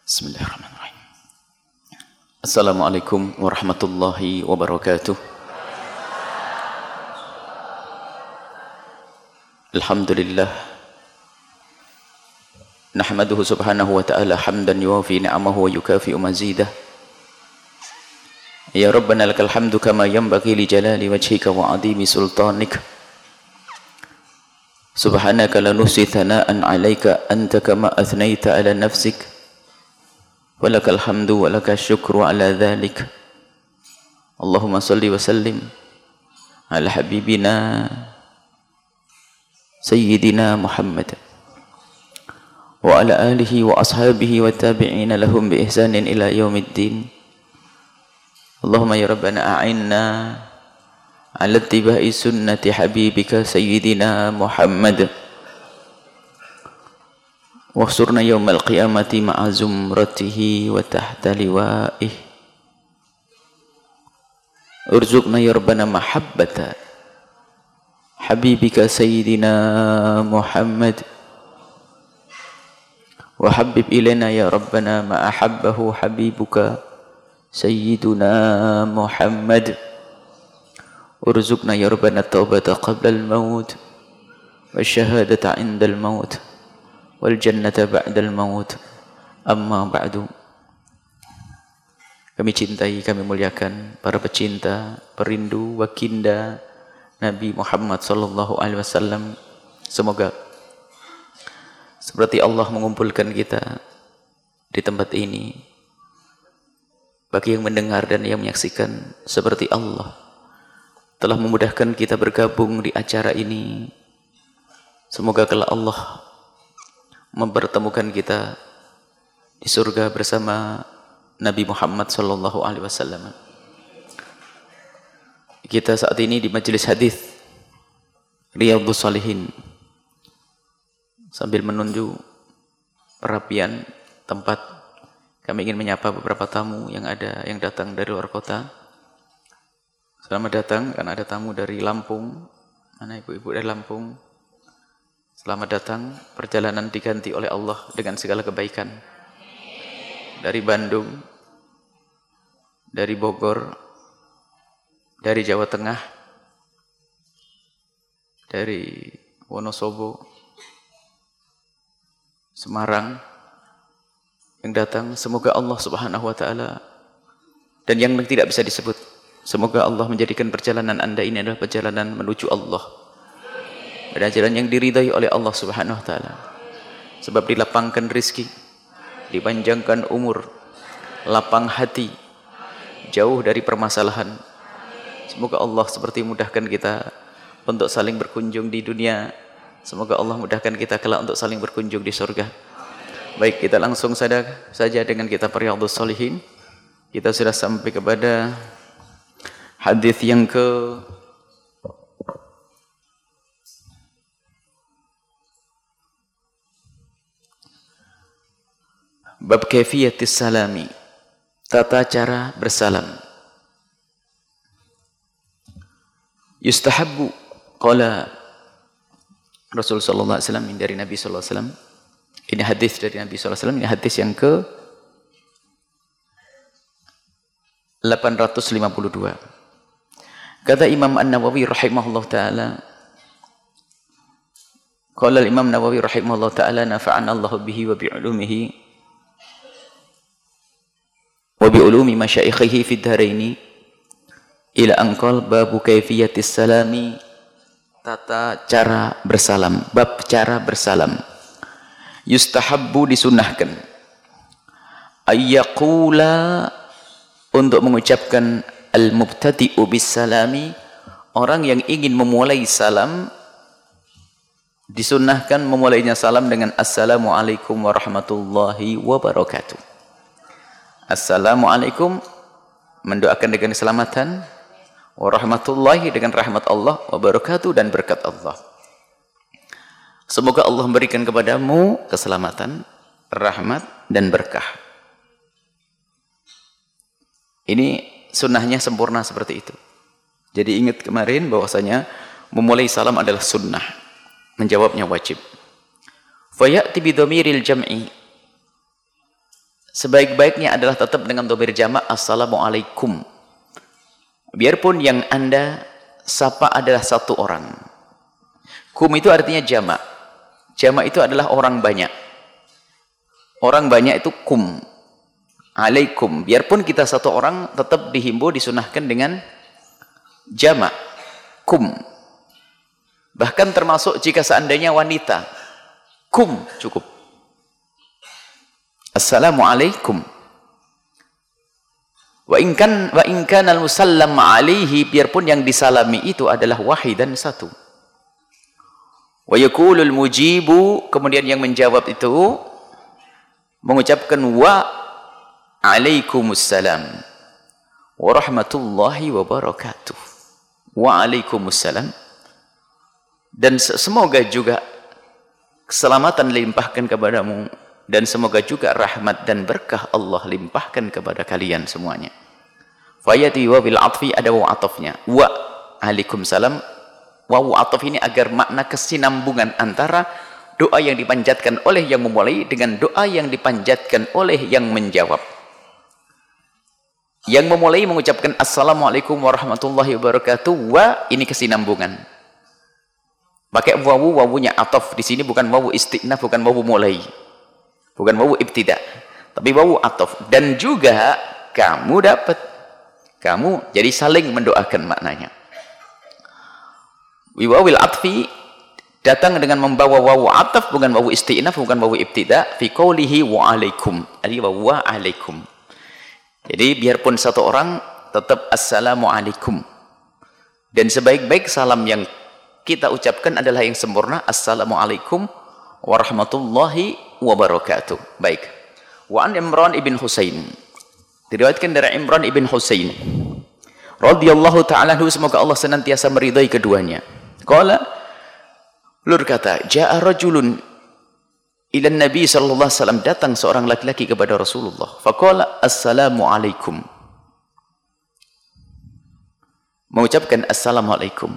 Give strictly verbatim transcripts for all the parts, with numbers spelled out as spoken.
Bismillahirrahmanirrahim. Assalamualaikum warahmatullahi wabarakatuh. Alhamdulillah. Nahmaduhu subhanahu wa ta'ala hamdan yuwafi ni'amahu wa yukafi'u mazidah. Ya Rabbana lakal hamdu kama yanbaghi li jalali wajhika wa 'azimi sultanik. Subhanaka la nuhsi thana'an 'alaika anta kama athnaita 'ala nafsik. Walakal hamdu walakal syukru ala dhalik. Allahumma salli wa sallim ala habibina Sayyidina Muhammad wa ala alihi wa ashabihi wa tabi'ina lahum bi ihsanin ila yaumiddin. Allahumma ya Rabbana a'inna ala ittiba'i sunnati habibika Sayyidina Muhammad wahsurna yawmal qiyamati ma'a zumratihi wa tahta liwa'ih. Urzuqna ya Rabbana mahabbata habibika Sayyidina Muhammad wa habib ilaina ya Rabbana ma ahabbahu habibuka Sayyiduna Muhammad. Urzuqna ya Rabbana taubata qabla al-maut wa syahadata 'inda al-maut wal jannata ba'dal maut. Amma ba'du. Kami cintai, kami muliakan para pecinta, perindu, wakinda Nabi Muhammad sallallahu alaihi wasallam. Semoga seperti Allah mengumpulkan kita di tempat ini, bagi yang mendengar dan yang menyaksikan, seperti Allah telah memudahkan kita bergabung di acara ini. Semoga kalau Allah mempertemukan kita di surga bersama Nabi Muhammad sallallahu alaihi wasallam. Kita saat ini di majelis hadis Riyadhus Shalihin, sambil menunjuk perapian tempat, kami ingin menyapa beberapa tamu yang ada yang datang dari luar kota. Selamat datang, karena ada tamu dari Lampung. Mana ibu-ibu dari Lampung? Selamat datang, perjalanan diganti oleh Allah dengan segala kebaikan. Dari Bandung, dari Bogor, dari Jawa Tengah, dari Wonosobo, Semarang, yang datang, semoga Allah subhanahu wa ta'ala, dan yang tidak bisa disebut, semoga Allah menjadikan perjalanan anda ini adalah perjalanan menuju Allah, dan jalan yang diridai oleh Allah subhanahu wa ta'ala. Sebab dilapangkan rizki, dipanjangkan umur, lapang hati, jauh dari permasalahan. Semoga Allah seperti mudahkan kita untuk saling berkunjung di dunia, semoga Allah mudahkan kita kelak untuk saling berkunjung di surga. Baik, kita langsung saja, saja dengan kitab Riyadhus Shalihin. Kita sudah sampai kepada hadis yang ke bab kaifiyatis salami, tata cara bersalam. Yustahabbu, qala Rasul sallallahu alaihi wasallam, dari Nabi sallallahu alaihi wasallam. Ini hadis dari Nabi sallallahu alaihi wasallam, ini hadis yang ke delapan ratus lima puluh dua. Kata Imam An-Nawawi rahimahullah taala, qala al-Imam Nawawi rahimahullah taala, nafa'ana Allah bihi wa bi'ulumihi wa bi'ulumi masyaikhihi fid dharaini ila anqal babu kaifiyatis salami, tata cara bersalam, bab cara bersalam. Yustahabbu, disunnahkan, ayyaqula, untuk mengucapkan al-mubtadi'u bis salami, orang yang ingin memulai salam disunnahkan memulainya salam dengan assalamualaikum warahmatullahi wabarakatuh. Assalamualaikum, mendoakan dengan keselamatan, warahmatullahi, dengan rahmat Allah, wabarakatuh, dan berkat Allah. Semoga Allah memberikan kepadamu keselamatan, rahmat, dan berkah. Ini sunnahnya sempurna seperti itu. Jadi ingat kemarin bahwasanya memulai salam adalah sunnah, menjawabnya wajib. Fa ya'ti bi dhamiril jam'i, sebaik-baiknya adalah tetap dengan dhamir jamak assalamualaikum. Biarpun yang Anda sapa adalah satu orang. Kum itu artinya jamak. Jamak itu adalah orang banyak. Orang banyak itu kum. Alaikum. Biarpun kita satu orang tetap dihimbau disunahkan dengan jamak. Kum. Bahkan termasuk jika seandainya wanita. Kum cukup. Assalamualaikum. Wa in kan wa in kana al-musallam alaihi, biarpun yang disalami itu adalah wahidan satu. Wa yaqulul mujibu, kemudian yang menjawab itu mengucapkan wa alaikumussalam wa rahmatullahi wa barakatuh. Wa alaikumussalam, dan semoga juga keselamatan limpahkan kepadamu, dan semoga juga rahmat dan berkah Allah limpahkan kepada kalian semuanya. Fayati wa bil atfi, ada wa atafnya. Wa alaikumussalam, wawu ataf ini agar makna kesinambungan antara doa yang dipanjatkan oleh yang memulai dengan doa yang dipanjatkan oleh yang menjawab. Yang memulai mengucapkan assalamualaikum warahmatullahi wabarakatuh, wa ini kesinambungan. Pakai wawu, wawunya ataf di sini bukan wawu istinaf, bukan wawu mulai, bukan wawu ibtida, tapi wawu ataf. Dan juga kamu dapat, kamu jadi saling mendoakan maknanya. Wiwawil atfi datang dengan membawa wawu ataf, bukan wawu istinaf, bukan wawu ibtida. Fi qawlihi wa alaikum, ali wa alaikum. Jadi biarpun satu orang tetap assalamualaikum, dan sebaik-baik salam yang kita ucapkan adalah yang sempurna, assalamualaikum warahmatullahi wabarakatuh. Baik. Wa an Imran ibn Husain, diriwayatkan dari Imran ibn Husain radhiyallahu ta'ala anhu, semoga Allah senantiasa meridai keduanya. Qala, lur kata, ja'a rajulun ila Nabi sallallahu alaihi wasallam, datang seorang laki-laki kepada Rasulullah. Faqala assalamualaikum, mengucapkan assalamualaikum.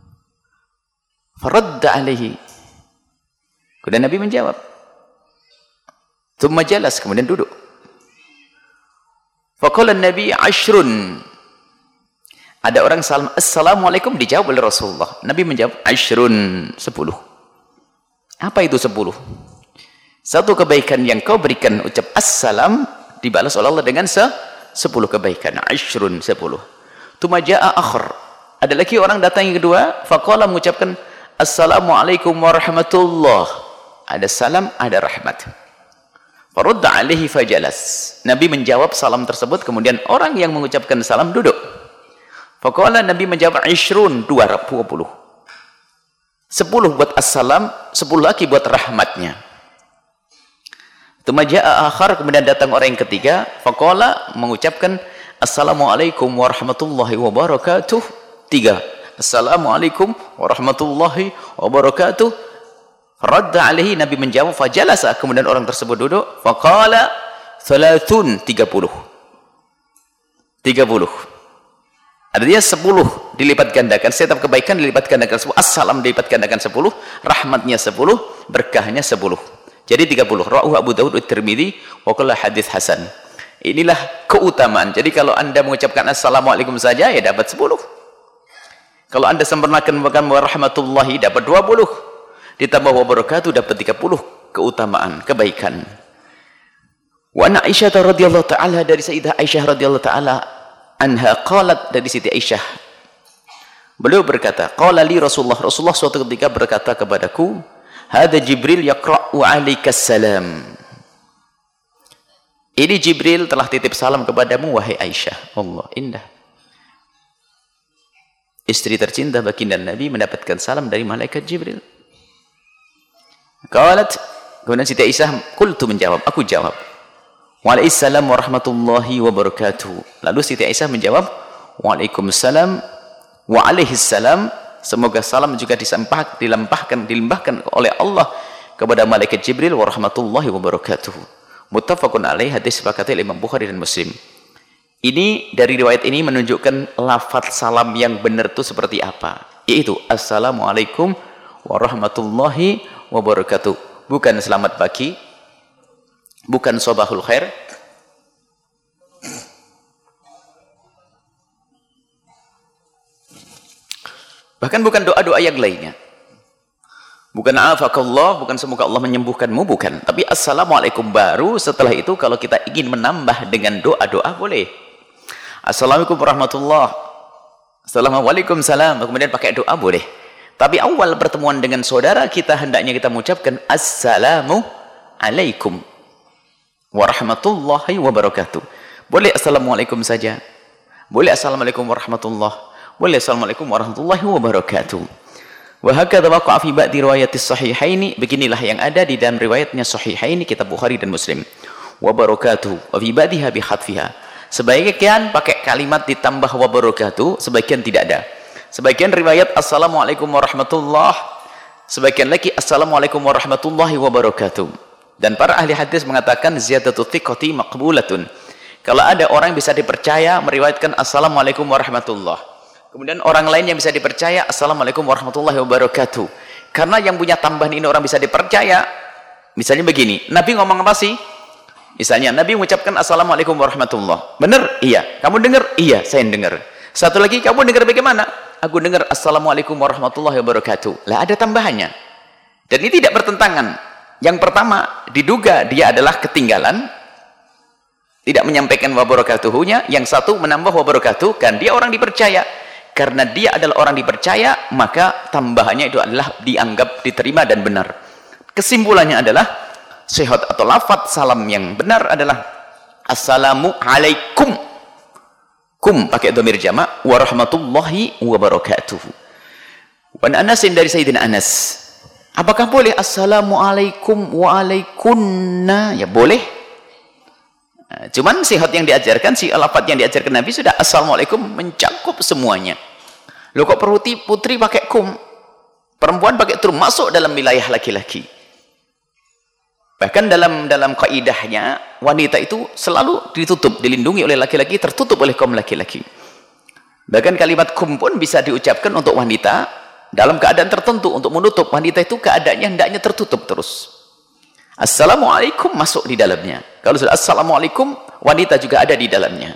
Faradda alaihi, kemudian Nabi menjawab. Thumma jalas, kemudian duduk. Faqala Nabi ashrun, ada orang salam assalamualaikum, dijawab oleh Rasulullah. Nabi menjawab ashrun, sepuluh. Apa itu sepuluh? Satu kebaikan yang kau berikan, ucap assalam, dibalas oleh Allah dengan se sepuluh kebaikan. Ashrun, sepuluh. Tuma ja'a akhar, ada lagi orang datang yang kedua. Faqala, mengucapkan assalamualaikum warahmatullah. Ada salam, ada rahmat. Farudda alaihi fajalas, Nabi menjawab salam tersebut, kemudian orang yang mengucapkan salam duduk. Faqala, Nabi menjawab ishrun, dua puluh. Sepuluh buat assalam, sepuluh lagi buat rahmatnya. Tuma ja'a akhar, kemudian datang orang yang ketiga. Faqala, mengucapkan assalamualaikum warahmatullahi wabarakatuh, tiga. Assalamualaikum warahmatullahi wabarakatuh. Radda alaihi, Nabi menjawab. Fajalasa, kemudian orang tersebut duduk. Faqala thalathun, tiga puluh. tiga puluh. Artinya sepuluh dilipat gandakan, setiap kebaikan dilipat gandakan sepuluh, assalam dilipat gandakan sepuluh, rahmatnya sepuluh, berkahnya sepuluh. Jadi tiga puluh. Rawahu Abu Daud wa Tirmidzi wa qala hadits hasan. Inilah keutamaan. Jadi kalau Anda mengucapkan assalamualaikum saja, ya dapat sepuluh. Kalau Anda sempurnakan warahmatullahi, dapat dua puluh. Ditambah wabarakatuh, dapat tiga puluh keutamaan, kebaikan. Wa anna Aisyah radhiyallahu ta'ala, dari Sayyidah Aisyah radhiyallahu ta'ala anha qalat, dari Siti Aisyah, beliau berkata, qala li Rasulullah, Rasulullah suatu ketika berkata kepadaku, hada Jibril yaqra'u 'alaikas salam. Ini Jibril telah titip salam kepadamu wahai Aisyah. Allah, indah. Istri tercinta baginda Nabi mendapatkan salam dari malaikat Jibril. Qalat, kemudian Siti Aisyah, qultu, menjawab, aku jawab, waalaikumsalam warahmatullahi wabarakatuh. Lalu Siti Aisyah menjawab, waalaikumsalam wa alaihissalam, semoga salam juga disampaikan, dilimpahkan, dilimpahkan oleh Allah kepada malaikat Jibril warahmatullahi wabarakatuh. Muttafaqun alaih, hadis sepakati Imam Bukhari dan Muslim. Ini, dari riwayat ini menunjukkan lafaz salam yang benar itu seperti apa, yaitu assalamualaikum warahmatullahi wabarakatuh. Bukan selamat pagi, bukan sobahul khair, Bahkan bukan doa-doa yang lainnya. Bukan afakallah, bukan semoga Allah menyembuhkanmu, bukan. Tapi assalamualaikum baru setelah itu kalau kita ingin menambah dengan doa-doa boleh. Assalamualaikum warahmatullah. Assalamualaikum salam. Kemudian pakai doa boleh. Tapi awal pertemuan dengan saudara kita hendaknya kita mengucapkan assalamu alaikum warahmatullahi wabarakatuh. Boleh assalamualaikum saja. Boleh assalamualaikum warahmatullah. Boleh assalamualaikum warahmatullahi wabarakatuh. Wa hakadha waqa'a fi ba'di riwayatis sahihaini, beginilah yang ada di dalam riwayatnya sahihaini kitab Bukhari dan Muslim. Wa barakatuh wa fi ba'diha bi khatfiha. Sebagian pakai kalimat ditambah wa barakatuh, sebagian tidak ada. Sebagian riwayat assalamualaikum warahmatullah, sebagian lagi assalamualaikum warahmatullahi wabarakatuh. Dan para ahli hadis mengatakan ziyadatu thiqati maqbulatun. Kalau ada orang bisa dipercaya meriwayatkan assalamualaikum warahmatullah, kemudian orang lain yang bisa dipercaya assalamualaikum warahmatullahi wabarakatuh, karena yang punya tambahan ini orang bisa dipercaya. Misalnya begini, Nabi ngomong apa sih? Misalnya Nabi mengucapkan assalamualaikum warahmatullah, benar? Iya. Kamu dengar? Iya, saya dengar. Satu lagi, kamu dengar bagaimana? Aku dengar assalamualaikum warahmatullahi wabarakatuh. Lah ada tambahannya, dan ini tidak bertentangan. Yang pertama diduga dia adalah ketinggalan, tidak menyampaikan wabarakatuhunya. Yang satu menambah wabarakatuh, kan dia orang dipercaya. Karena dia adalah orang dipercaya, maka tambahannya itu adalah dianggap diterima dan benar. Kesimpulannya adalah sehat atau lafaz salam yang benar adalah assalamu alaikum, kum pakai dhamir jamak, warahmatullahi wabarakatuh. Wan Anasin, dari Sayyidina Anas, apakah boleh assalamu alaikum wa alaikunna? Ya boleh. Cuman sihat yang diajarkan, si lafaz yang diajarkan Nabi sudah assalamualaikum mencakup semuanya. Loh kok putri, putri pakai kum, perempuan pakai tur, masuk dalam wilayah laki-laki. Bahkan dalam dalam kaidahnya wanita itu selalu ditutup, dilindungi oleh laki-laki, tertutup oleh kaum laki-laki. Bahkan kalimat kum pun bisa diucapkan untuk wanita dalam keadaan tertentu, untuk menutup wanita itu keadaannya hendaknya tertutup terus. Assalamualaikum masuk di dalamnya. Kalau sudah assalamualaikum, wanita juga ada di dalamnya.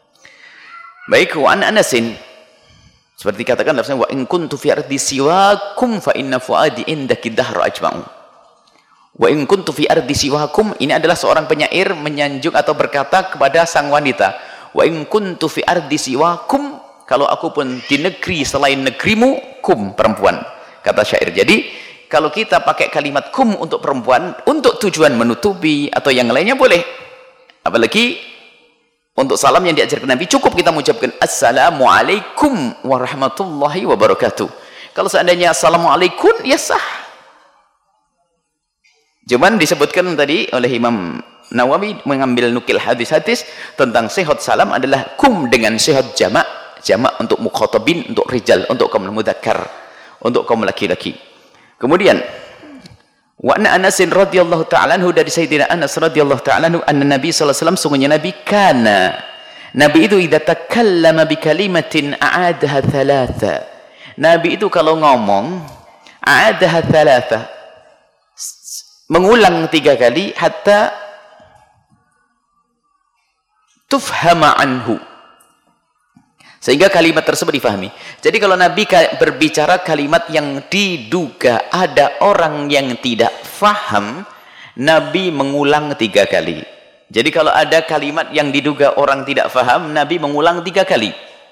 Baik, wa an Anasin, seperti katakan lafaznya, wa in kuntu fi ardi siwakum fa inna fuadi indaki dahra ajma'u. Wa in kuntu fi ardi siwakum, ini adalah seorang penyair menyanjung atau berkata kepada sang wanita, wa in kuntu fi ardi siwakum, kalau aku pun di negeri selain negerimu, kum perempuan, kata syair. Jadi kalau kita pakai kalimat kum untuk perempuan untuk tujuan menutupi atau yang lainnya boleh. Apalagi untuk salam yang diajarkan Nabi, cukup kita mengucapkan assalamualaikum warahmatullahi wabarakatuh. Kalau seandainya assalamualaikum, ya sah. Cuman disebutkan tadi oleh Imam Nawawi mengambil nukil hadis-hadis tentang sehat salam adalah kum dengan sehat jamak, jamak untuk mukhatabin, untuk rijal, untuk kaum mudzakkar, untuk kaum laki-laki. Kemudian wa anna Anas radhiyallahu ta'ala anhu, dari Sayyidina Anas radhiyallahu ta'ala anhu, anna Nabi sallallahu alaihi wasallam, sungguhnya Nabi kana, Nabi itu idza takallama bi kalimatin a'adaha thalatha. Nabi itu kalau ngomong a'adaha thalatha, mengulang tiga kali, hatta tufhama anhu, sehingga kalimat tersebut difahami. Jadi kalau Nabi berbicara kalimat yang diduga ada orang yang tidak faham, Nabi mengulang tiga kali. Jadi kalau ada kalimat yang diduga orang tidak faham, Nabi mengulang tiga kali.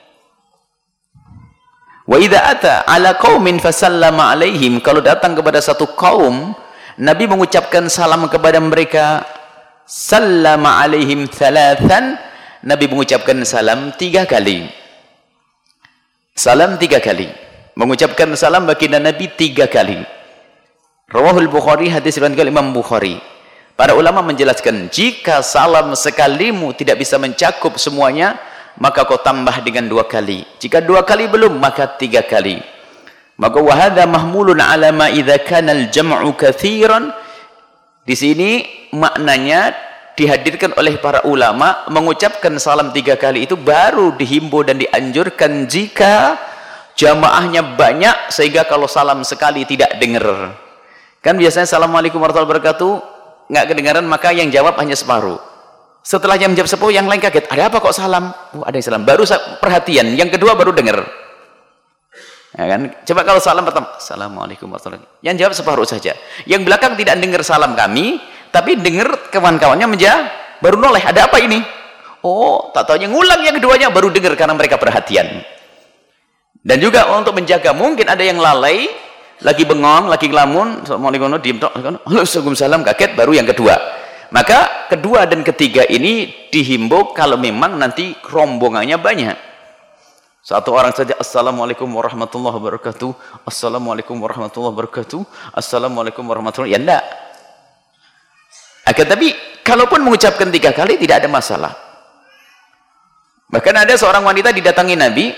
Wa idza ata ala qaumin fasallama alaihim, kalau datang kepada satu kaum, Nabi mengucapkan salam kepada mereka, sallama alaihim thalathan, Nabi mengucapkan salam tiga kali. Salam tiga kali, mengucapkan salam baginda Nabi tiga kali. Rawahul Bukhari, hadis riwayat Imam Bukhari. Para ulama menjelaskan, jika salam sekalimu tidak bisa mencakup semuanya, maka kau tambah dengan dua kali. Jika dua kali belum, maka tiga kali. Maka wahada mahmulun ala ma idza kana al-jam'u katsiran. Di sini maknanya dihadirkan oleh para ulama, mengucapkan salam tiga kali itu baru dihimbau dan dianjurkan jika jamaahnya banyak, sehingga kalau salam sekali tidak dengar. Kan biasanya assalamualaikum warahmatullahi wabarakatuh nggak kedengaran, maka yang jawab hanya separuh. Setelah jam jam sepuluh yang lain kaget, ada apa kok salam? Oh, ada yang salam, baru perhatian, yang kedua baru dengar. Ya kan? Coba kalau salam pertama, Assalamualaikum warahmatullahi wabarakatuh. Yang jawab separuh saja. Yang belakang tidak dengar salam kami, tapi dengar kawan-kawannya menjawab, baru noleh, ada apa ini? Oh, tak tahunya ngulang yang keduanya, baru dengar karena mereka perhatian. Dan juga untuk menjaga, mungkin ada yang lalai, lagi bengong, lagi ngelamun, Assalamualaikum, diem tok, Waalaikumsalam, kaget, baru yang kedua. Maka kedua dan ketiga ini dihimbau kalau memang nanti rombongannya banyak. Satu orang saja, Assalamualaikum warahmatullahi wabarakatuh, Assalamualaikum warahmatullahi wabarakatuh, Assalamualaikum warahmatullahi wabarakatuh. Ya enggak. Akan tapi, kalaupun mengucapkan tiga kali, tidak ada masalah. Bahkan ada seorang wanita didatangi Nabi,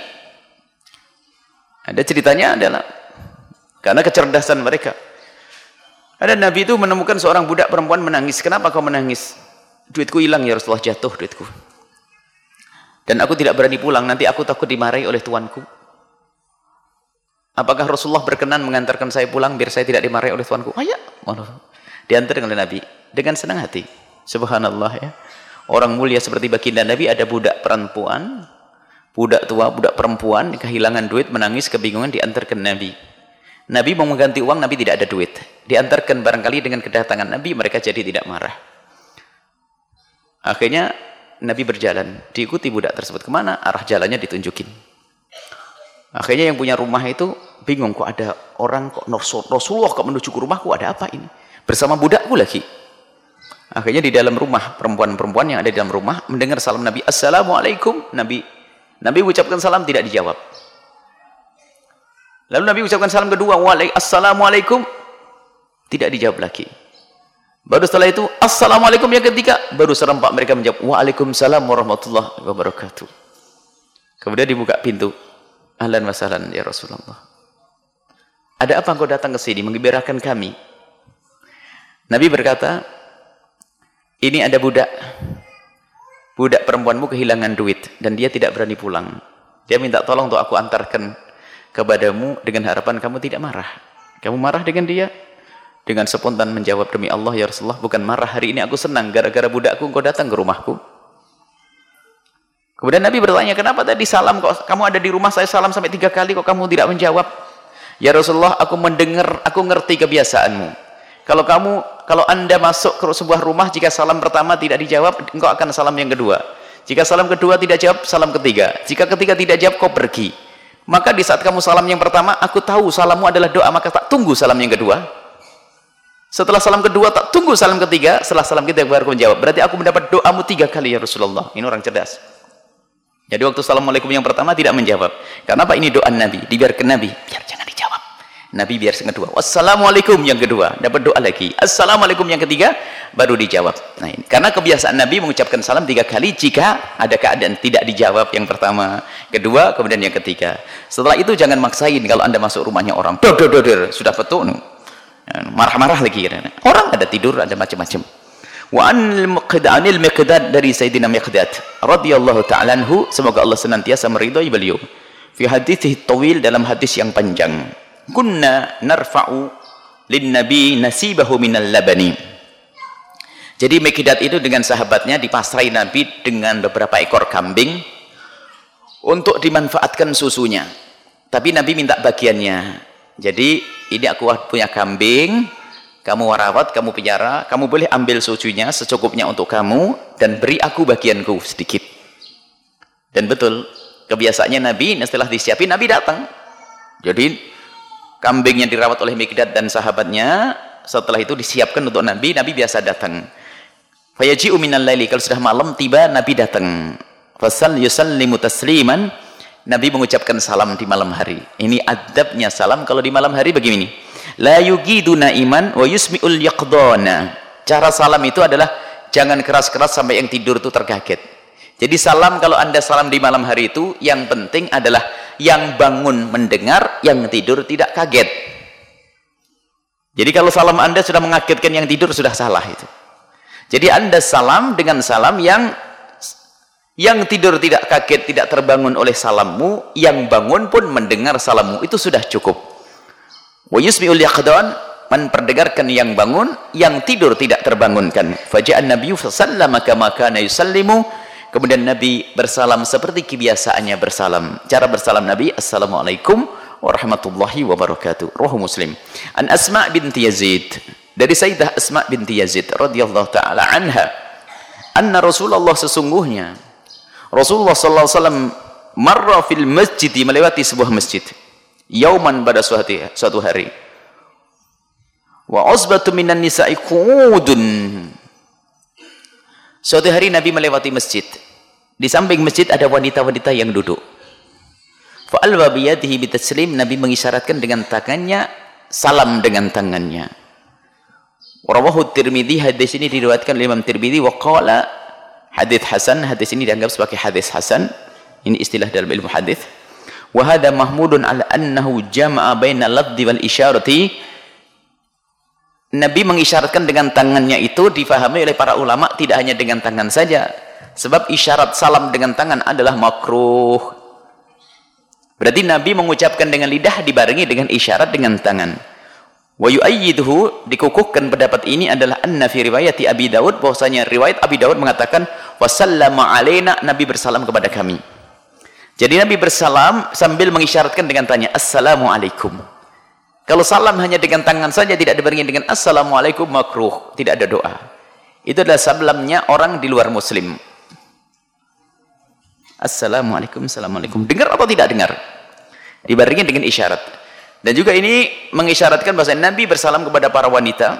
ada ceritanya adalah, karena kecerdasan mereka. Ada Nabi itu menemukan seorang budak perempuan menangis. Kenapa kau menangis? Duitku hilang ya Rasulullah, jatuh duitku. Dan aku tidak berani pulang, nanti aku takut dimarahi oleh tuanku. Apakah Rasulullah berkenan mengantarkan saya pulang biar saya tidak dimarahi oleh tuanku? Oh ya, diantar oleh Nabi dengan senang hati. Subhanallah ya. Orang mulia seperti baginda Nabi, ada budak perempuan, budak tua, budak perempuan kehilangan duit, menangis, kebingungan, diantarkan Nabi. Nabi mau mengganti uang, Nabi tidak ada duit. Diantarkan barangkali dengan kedatangan Nabi, mereka jadi tidak marah. Akhirnya Nabi berjalan, diikuti budak tersebut kemana? Arah jalannya ditunjukin. Akhirnya yang punya rumah itu bingung, kok ada orang, kok Rasulullah kok menuju ke rumahku, ada apa ini? Bersama budakku lagi. Akhirnya di dalam rumah, perempuan-perempuan yang ada di dalam rumah mendengar salam Nabi, Assalamualaikum. Nabi Nabi ucapkan salam, tidak dijawab. Lalu Nabi ucapkan salam kedua, Assalamualaikum, tidak dijawab lagi. Baru setelah itu, Assalamualaikum yang ketiga, baru serempak mereka menjawab, Waalaikumsalam warahmatullahi wabarakatuh. Kemudian dibuka pintu, Ahlan wa sahlan ya Rasulullah. Ada apa engkau datang ke sini menggembirakan kami? Nabi berkata, ini ada budak, budak perempuanmu kehilangan duit dan dia tidak berani pulang. Dia minta tolong untuk aku antarkan kepadamu dengan harapan kamu tidak marah. Kamu marah dengan dia? Dengan spontan menjawab, demi Allah ya Rasulullah, bukan marah, hari ini aku senang gara-gara budakku engkau datang ke rumahku. Kemudian Nabi bertanya, kenapa tadi salam kok kamu ada di rumah saya salam sampai tiga kali kok kamu tidak menjawab? Ya Rasulullah, aku mendengar, aku ngerti kebiasaanmu. Kalau kamu, kalau anda masuk ke sebuah rumah, jika salam pertama tidak dijawab, engkau akan salam yang kedua. Jika salam kedua tidak jawab, salam ketiga. Jika ketiga tidak jawab, kau pergi. Maka di saat kamu salam yang pertama, aku tahu salammu adalah doa, maka tak tunggu salam yang kedua. Setelah salam kedua, tak tunggu salam ketiga. Setelah salam ketiga baru aku menjawab. Berarti aku mendapat doamu tiga kali ya Rasulullah. Ini orang cerdas. Jadi waktu Assalamualaikum yang pertama tidak menjawab. Karena apa? Ini doa Nabi. Dibiarkan Nabi, biar jangan dijawab. Nabi biar yang kedua. Wassalamualaikum yang kedua, dapat doa lagi. Assalamualaikum yang ketiga, baru dijawab. Nah ini. Karena kebiasaan Nabi mengucapkan salam tiga kali jika ada keadaan tidak dijawab yang pertama, kedua, kemudian yang ketiga. Setelah itu jangan maksain kalau anda masuk rumahnya orang. Dor, dor, dor, dor. Sudah betul. Marah-marah lagi. Orang ada tidur, ada macam-macam. Wa anil Miqdad, dari Sayyidina Miqdad radhiyallahu ta'ala anhu, semoga Allah senantiasa meridhai beliau. Fi haditsih tawil, dalam hadis yang panjang. Kunna narfa'u lin nabi nasibahu minal labani. Jadi Miqdad itu dengan sahabatnya dipasrai Nabi dengan beberapa ekor kambing untuk dimanfaatkan susunya. Tapi Nabi minta bagiannya. Jadi ini aku punya kambing, kamu rawat, kamu pelihara, kamu boleh ambil susunya secukupnya untuk kamu dan beri aku bagianku sedikit. Dan betul, kebiasaannya Nabi setelah disiapin, Nabi datang. Jadi kambing yang dirawat oleh Miqdad dan sahabatnya setelah itu disiapkan untuk Nabi, Nabi biasa datang. Fayaji'u minal laili, kalau sudah malam tiba Nabi datang. Fasal yusallimu tasliman, Nabi mengucapkan salam di malam hari. Ini adabnya salam kalau di malam hari begini. La yugidu naiman wa yusmi'ul yaqdana. Cara salam itu adalah jangan keras-keras sampai yang tidur itu terkaget. Jadi salam kalau anda salam di malam hari itu, yang penting adalah yang bangun mendengar, yang tidur tidak kaget. Jadi kalau salam anda sudah mengagetkan yang tidur, sudah salah itu. Jadi anda salam dengan salam yang yang tidur tidak kaget, tidak terbangun oleh salammu, yang bangun pun mendengar salammu, itu sudah cukup. Wa yusmi'ul yaqdan, memperdengarkan yang bangun, yang tidur tidak terbangunkan. Faja'an Nabi sallama kama kana yusallimu, kemudian Nabi bersalam seperti kebiasaannya bersalam. Cara bersalam Nabi, Assalamualaikum warahmatullahi wabarakatuh. Rawahu Muslim. An Asma binti Yazid, dari Sayyidah Asma binti Yazid radhiyallahu taala anha, anna Rasulullah, sesungguhnya Rasulullah sallallahu alaihi wasallam marra fil masjid, melewati sebuah masjid, yauman, pada suatu, suatu hari, wa usbatu minan nisa'i qudun, suatu hari Nabi melewati masjid, di samping masjid ada wanita-wanita yang duduk. Fa'alwa biyadihi bitaslim, Nabi mengisyaratkan dengan tangannya, salam dengan tangannya. Rawahu Tirmidzi, hadis ini diriwayatkan oleh Imam Tirmidzi, wa qala hadis hasan, hadis ini dianggap sebagai hadis hasan. Ini istilah dalam ilmu hadis. Wa hadha mahmudun ala annahu jama'a baina lafdhi wal isyarati. Nabi mengisyaratkan dengan tangannya itu difahami oleh para ulama tidak hanya dengan tangan saja, sebab isyarat salam dengan tangan adalah makruh. Berarti Nabi mengucapkan dengan lidah dibarengi dengan isyarat dengan tangan. Wa yu'ayyiduhu, dikukuhkan pendapat ini adalah anna fi riwayati Abi Dawud, bahwasanya riwayat Abi Dawud mengatakan wa sallama alaina, Nabi bersalam kepada kami. Jadi Nabi bersalam sambil mengisyaratkan dengan tanya assalamualaikum. Kalau salam hanya dengan tangan saja tidak dibarengi dengan assalamualaikum, makruh, tidak ada doa. Itu adalah salamnya orang di luar muslim. Assalamualaikum, assalamualaikum, dengar atau tidak dengar, dibarengi dengan isyarat. Dan juga ini mengisyaratkan bahwa Nabi bersalam kepada para wanita,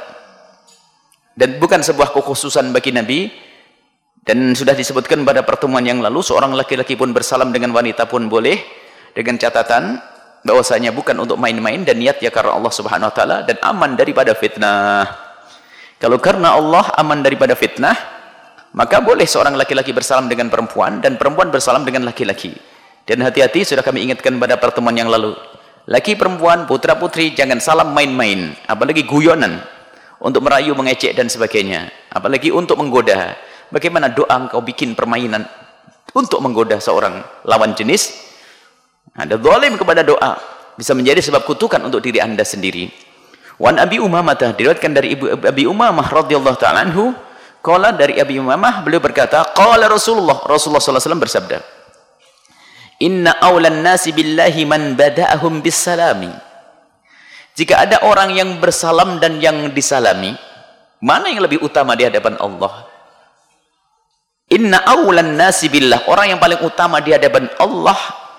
dan bukan sebuah kekhususan bagi Nabi. Dan sudah disebutkan pada pertemuan yang lalu, seorang laki-laki pun bersalam dengan wanita pun boleh, dengan catatan bahwasanya bukan untuk main-main dan niat ya karena Allah Subhanahu wa taala, dan aman daripada fitnah. Kalau karena Allah aman daripada fitnah, maka boleh seorang laki-laki bersalam dengan perempuan dan perempuan bersalam dengan laki-laki. Dan hati-hati, sudah kami ingatkan pada pertemuan yang lalu, laki perempuan, putra putri, jangan salam main-main, apalagi guyonan untuk merayu, mengecek dan sebagainya, apalagi untuk menggoda. Bagaimana doa engkau bikin permainan untuk menggoda seorang lawan jenis? Ada zalim kepada doa, bisa menjadi sebab kutukan untuk diri anda sendiri. Wan Abi Umamah, diriwayatkan dari Ibu Abi Umamah radhiyallahu ta'ala anhu, qala, dari Abi Umamah, beliau berkata, qala Rasulullah, Rasulullah sallallahu alaihi wasallam bersabda, inna awlan nasi billahi man bada'ahum bisalami. Jika ada orang yang bersalam dan yang disalami, mana yang lebih utama di hadapan Allah? Inna awlan nasi billah, orang yang paling utama di hadapan Allah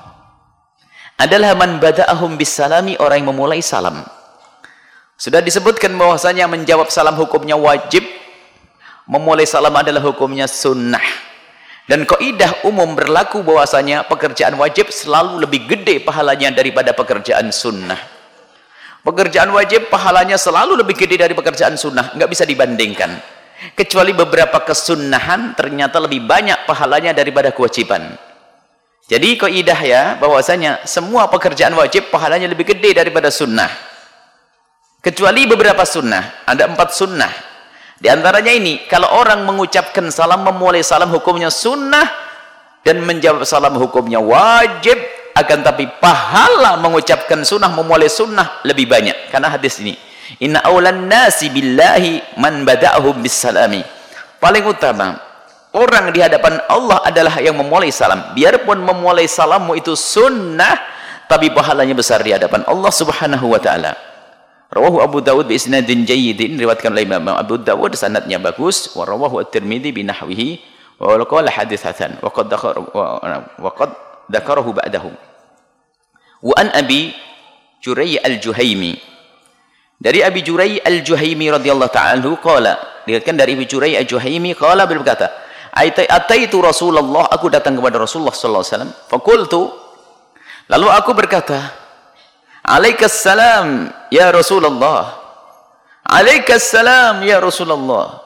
adalah man bada'ahum bisalami, orang yang memulai salam. Sudah disebutkan bahwasanya menjawab salam hukumnya wajib, memulai salam adalah hukumnya sunnah. Dan kaidah umum berlaku bahwasanya pekerjaan wajib selalu lebih gede pahalanya daripada pekerjaan sunnah. Pekerjaan wajib pahalanya selalu lebih gede dari pekerjaan sunnah, nggak bisa dibandingkan. Kecuali beberapa kesunnahan ternyata lebih banyak pahalanya daripada kewajiban. Jadi kaidah ya, bahwasanya semua pekerjaan wajib pahalanya lebih gede daripada sunnah. Kecuali beberapa sunnah, ada empat sunnah. Di antaranya ini, kalau orang mengucapkan salam, memulai salam hukumnya sunnah, dan menjawab salam hukumnya wajib, akan tapi pahala mengucapkan sunnah, memulai sunnah lebih banyak. Karena hadis ini, inna awlan nasi billahi man bada'ahum bisalami. Paling utama, orang di hadapan Allah adalah yang memulai salam. Biarpun memulai salammu itu sunnah, tapi pahalanya besar di hadapan Allah Subhanahu wa ta'ala. Rawahu Abu Dawud bi isnadin jayyidin, riwayatkan oleh Imam Abu Dawud, sanadnya bagus. Wa rawahu At-Tirmidzi bi nahwihi wa qala hadits hasan wa qad dzakara wa qad dzakarahu ba'dahu. Wa an Abi Juray al-Juhaimi, dari Abi Juray al-Juhaimi radhiyallahu ta'ala anhu, qala, diriwayatkan dari Abi Juray al-Juhaimi, qala, beliau berkata, ataitu Rasulullah, aku datang kepada Rasulullah sallallahu alaihi wasallam, faqultu, lalu aku berkata, alaikassalam ya Rasulullah, alaikassalam ya Rasulullah.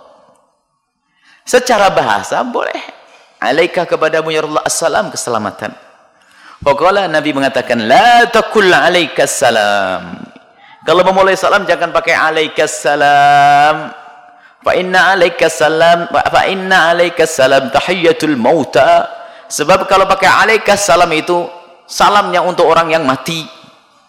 Secara bahasa boleh, alaika kepadamu ya Rasulullah, assalam, keselamatan. Faqala, Nabi mengatakan, la taqul alaikassalam, kalau memulai salam jangan pakai alaikassalam, fa inna alaikassalam fa inna alaikassalam tahiyyatul mauta, sebab kalau pakai alaikassalam itu salamnya untuk orang yang mati.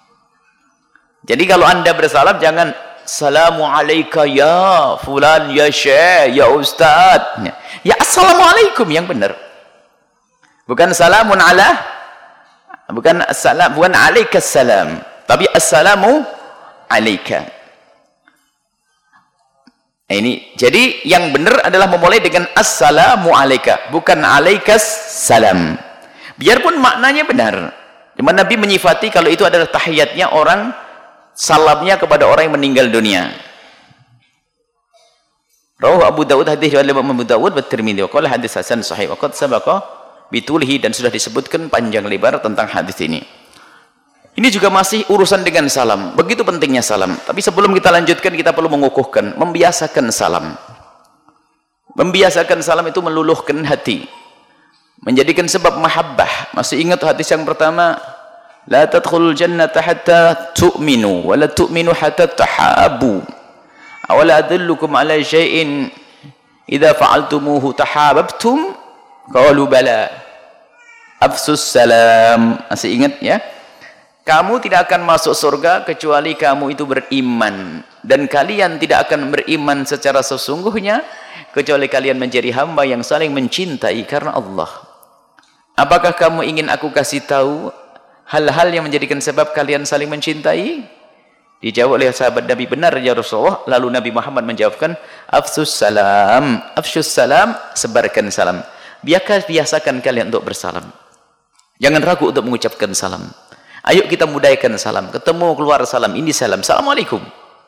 Jadi kalau anda bersalam jangan salamu alaika ya fulan ya syekh ya ustad, ya assalamualaikum yang benar, bukan salamun ala Bukan assalam, bukan alaikas salam, tapi assalamu alaika. Ini jadi yang benar adalah memulai dengan assalamu alaika, bukan alaikas salam. Biarpun maknanya benar, cuma Nabi menyifati kalau itu adalah tahiyatnya orang, salamnya kepada orang yang meninggal dunia. Rawahu Abu Dawud, hadis riwayat Imam Abu Dawud wa Tirmidzi, wa qala hadis hasan sahih, wa qad sabaqa bitulihi, dan sudah disebutkan panjang lebar tentang hadis ini. Ini juga masih urusan dengan salam. Begitu pentingnya salam. Tapi sebelum kita lanjutkan, kita perlu mengukuhkan, membiasakan salam. Membiasakan salam itu meluluhkan hati, menjadikan sebab mahabbah. Masih ingat hadis yang pertama, la tadkhulul jannata hatta tu'minu wa la tu'minu hatta tahabu. Awala adullukum ala syai'in idza fa'altumuhu tahabbtum? Qalu bala. Afsus salam. Masih ingat ya? Kamu tidak akan masuk surga kecuali kamu itu beriman, dan kalian tidak akan beriman secara sesungguhnya kecuali kalian menjadi hamba yang saling mencintai karena Allah. Apakah kamu ingin aku kasih tahu hal-hal yang menjadikan sebab kalian saling mencintai? Dijawab oleh sahabat Nabi, benar ya Rasulullah. Lalu Nabi Muhammad menjawabkan, afsus salam, afsus salam, sebarkan salam. Biarkan, biasakan kalian untuk bersalam. Jangan ragu untuk mengucapkan salam. Ayo kita mudayakan salam. Ketemu keluar salam, ini salam. Assalamualaikum.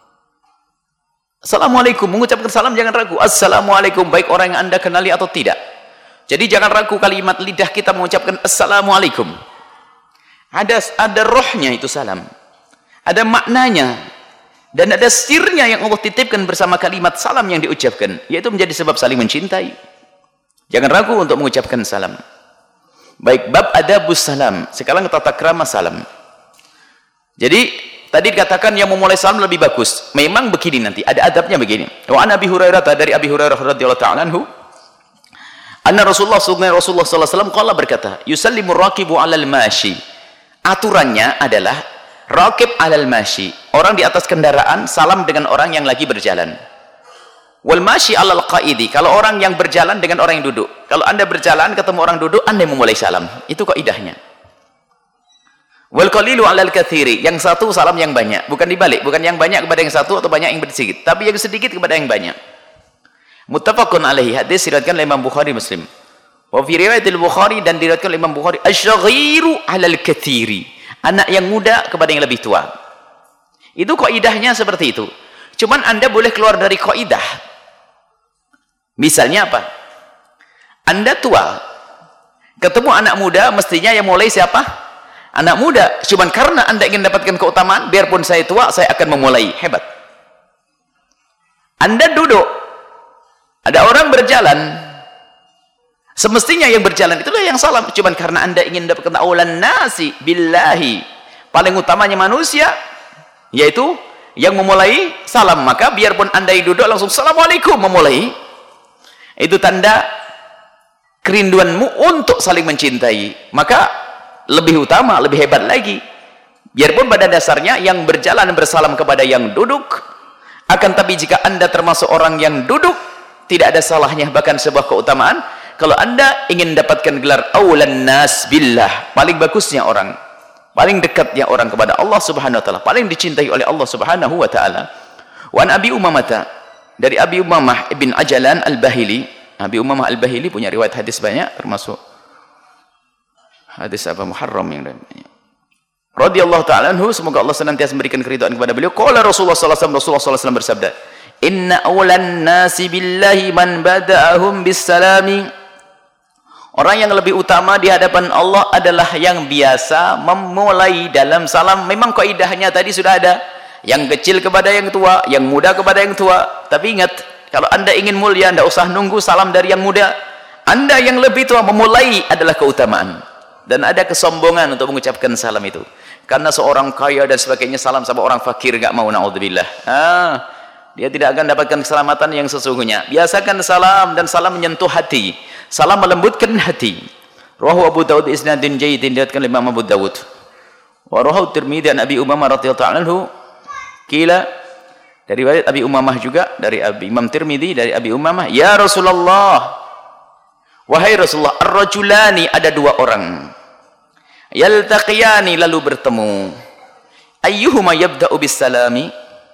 Assalamualaikum. Mengucapkan salam jangan ragu. Assalamualaikum, baik orang yang Anda kenali atau tidak. Jadi jangan ragu kalimat lidah kita mengucapkan Assalamualaikum. Ada ada rohnya itu salam. Ada maknanya. Dan ada sirnya yang Allah titipkan bersama kalimat salam yang diucapkan. Yaitu menjadi sebab saling mencintai. Jangan ragu untuk mengucapkan salam. Baik, bab adabus salam. Sekarang tata krama salam. Jadi tadi dikatakan yang memulai salam lebih bagus. Memang begini nanti, ada adabnya begini. Wa an Abi Hurairah, dari Abi Hurairah radhiyallahu ta'ala anhu, anna Rasulullah sallallahu alaihi wasallam qala, berkata, yusallimu raqibu 'alal mashi. Aturannya adalah raqib 'alal mashi. Orang di atas kendaraan salam dengan orang yang lagi berjalan. Wal mashi 'alal qaidi, kalau orang yang berjalan dengan orang yang duduk. Kalau Anda berjalan ketemu orang duduk, Anda memulai salam. Itu kaidahnya. Wal qalilu 'alal katsiri, yang satu salam yang banyak, bukan dibalik, bukan yang banyak kepada yang satu atau banyak yang sedikit, tapi yang sedikit kepada yang banyak. Muttafaqun alaihi, hadis diriwayatkan oleh Imam Bukhari Muslim. Wa fi riwayatil Bukhari, dan diriwayatkan oleh Imam Bukhari, asy-syaghiru 'alal katsiri, anak yang muda kepada yang lebih tua. Itu kaidahnya seperti itu. Cuman Anda boleh keluar dari kaidah. Misalnya apa? Anda tua, ketemu anak muda, mestinya yang mulai siapa? Anak muda. Cuman karena Anda ingin mendapatkan keutamaan, biarpun saya tua, saya akan memulai. Hebat. Anda duduk, ada orang berjalan, semestinya yang berjalan itulah yang salam. Cuman karena Anda ingin mendapatkan aulan nasi billahi, paling utamanya manusia, yaitu yang memulai salam, maka biarpun Anda yang duduk langsung Assalamualaikum memulai. Itu tanda kerinduanmu untuk saling mencintai. Maka lebih utama, lebih hebat lagi. Biarpun pada dasarnya yang berjalan bersalam kepada yang duduk, akan tapi jika Anda termasuk orang yang duduk, tidak ada salahnya, bahkan sebuah keutamaan kalau Anda ingin mendapatkan gelar aulan nas billah, paling bagusnya orang, paling dekatnya orang kepada Allah Subhanahu wa taala, paling dicintai oleh Allah Subhanahu wa taala. Wa an Abi Umamah, dari Abi Umamah ibn Ajalan Al-Bahili. Abi Umamah Al-Bahili punya riwayat hadis banyak, termasuk hadis apa Muharram yang banyak. Radhiyallahu ta'ala anhu, semoga Allah senantiasa memberikan keridhaan kepada beliau. Qala Rasulullah sallallahu alaihi wasallam, Rasulullah sallallahu alaihi wasallam bersabda, inna awlan nasi billahi man bada'ahum bis salami. Orang yang lebih utama di hadapan Allah adalah yang biasa memulai dalam salam. Memang kaidahnya tadi sudah ada. Yang kecil kepada yang tua, yang muda kepada yang tua. Tapi ingat, kalau Anda ingin mulia, Anda usah nunggu salam dari yang muda. Anda yang lebih tua memulai adalah keutamaan. Dan ada kesombongan untuk mengucapkan salam itu. Karena seorang kaya dan sebagainya salam sama orang fakir, gak mau, na'udzubillah. Ah, dia tidak akan dapatkan keselamatan yang sesungguhnya. Biasakan salam, dan salam menyentuh hati. Salam melembutkan hati. Rawahu Abu Dawud isnadin jayyidin, diriwayatkan oleh Imam Abu Dawud. Wa rawahu Tirmidzi an Abi Umamah radhiyallahu ta'ala anhu. Kila, dari riwayat Abi Umamah juga, dari Abi Imam Tirmidzi, dari Abi Umamah, ya Rasulullah, wahai Rasulullah, ar-rajulani, ada dua orang, Yaltaqiyani, lalu bertemu. Ayyuhuma yabda'u bis-salami?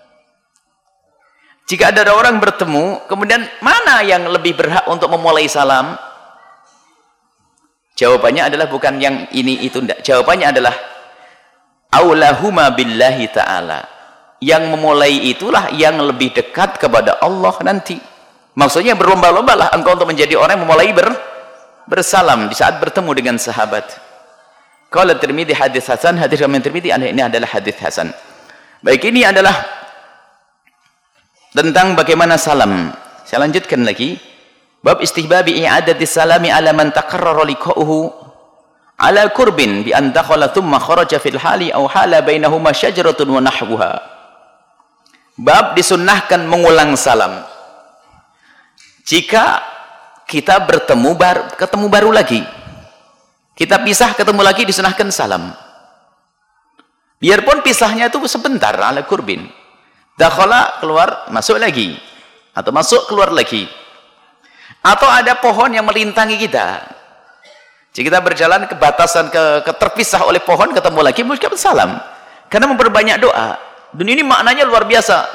Jika ada orang bertemu, kemudian mana yang lebih berhak untuk memulai salam? Jawabannya adalah bukan yang ini itu enggak. Jawabannya adalah aulahuma billahi ta'ala. Yang memulai itulah yang lebih dekat kepada Allah nanti. Maksudnya berlomba-lombalah engkau untuk menjadi orang yang memulai ber, bersalam di saat bertemu dengan sahabat. Qala Tirmidzi hadis hasan, hadis Imam Tirmidzi ini adalah hadis hasan. Baik, ini adalah tentang bagaimana salam. Saya lanjutkan lagi. Bab istihbabi i'adati salami ala man taqarrara liqa'uhu ala kurbin bi an dakhala thumma kharaja fil hali aw hala bainahuma syajaratun wa nahwuha. Bab disunnahkan mengulang salam jika kita bertemu bar, ketemu baru lagi. Kita pisah ketemu lagi, disunnahkan salam. Biarpun pisahnya itu sebentar, ala kurbin. Dakhala, keluar, masuk lagi, atau masuk keluar lagi, atau ada pohon yang melintangi kita. Jika kita berjalan ke batasan, ke, ke terpisah oleh pohon, ketemu lagi, mengucapkan salam, karena memperbanyak doa. Dan ini maknanya luar biasa,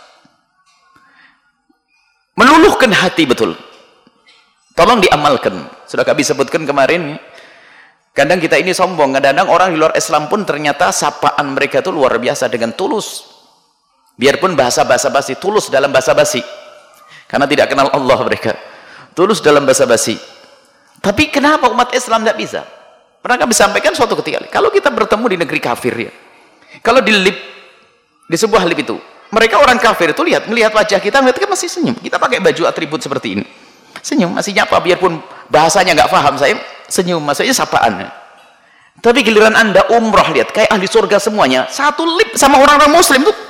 meluluhkan hati betul. Tolong diamalkan. Sudah kami sebutkan kemarin, kadang kita ini sombong, kadang-kadang orang di luar Islam pun ternyata sapaan mereka itu luar biasa dengan tulus. Biarpun bahasa-bahasa basi, tulus dalam bahasa basi, karena tidak kenal Allah mereka, tulus dalam bahasa basi. Tapi kenapa umat Islam tidak bisa? Pernah kami sampaikan suatu ketika, kalau kita bertemu di negeri kafir ya, kalau di lip, di sebuah lip itu, mereka orang kafir itu lihat, melihat wajah kita, mereka masih senyum. Kita pakai baju atribut seperti ini, senyum, masih nyapa, biarpun bahasanya nggak paham, saya senyum, maksudnya sapaan. Tapi giliran anda umroh, lihat, kayak ahli surga semuanya, satu lip sama orang-orang muslim tuh,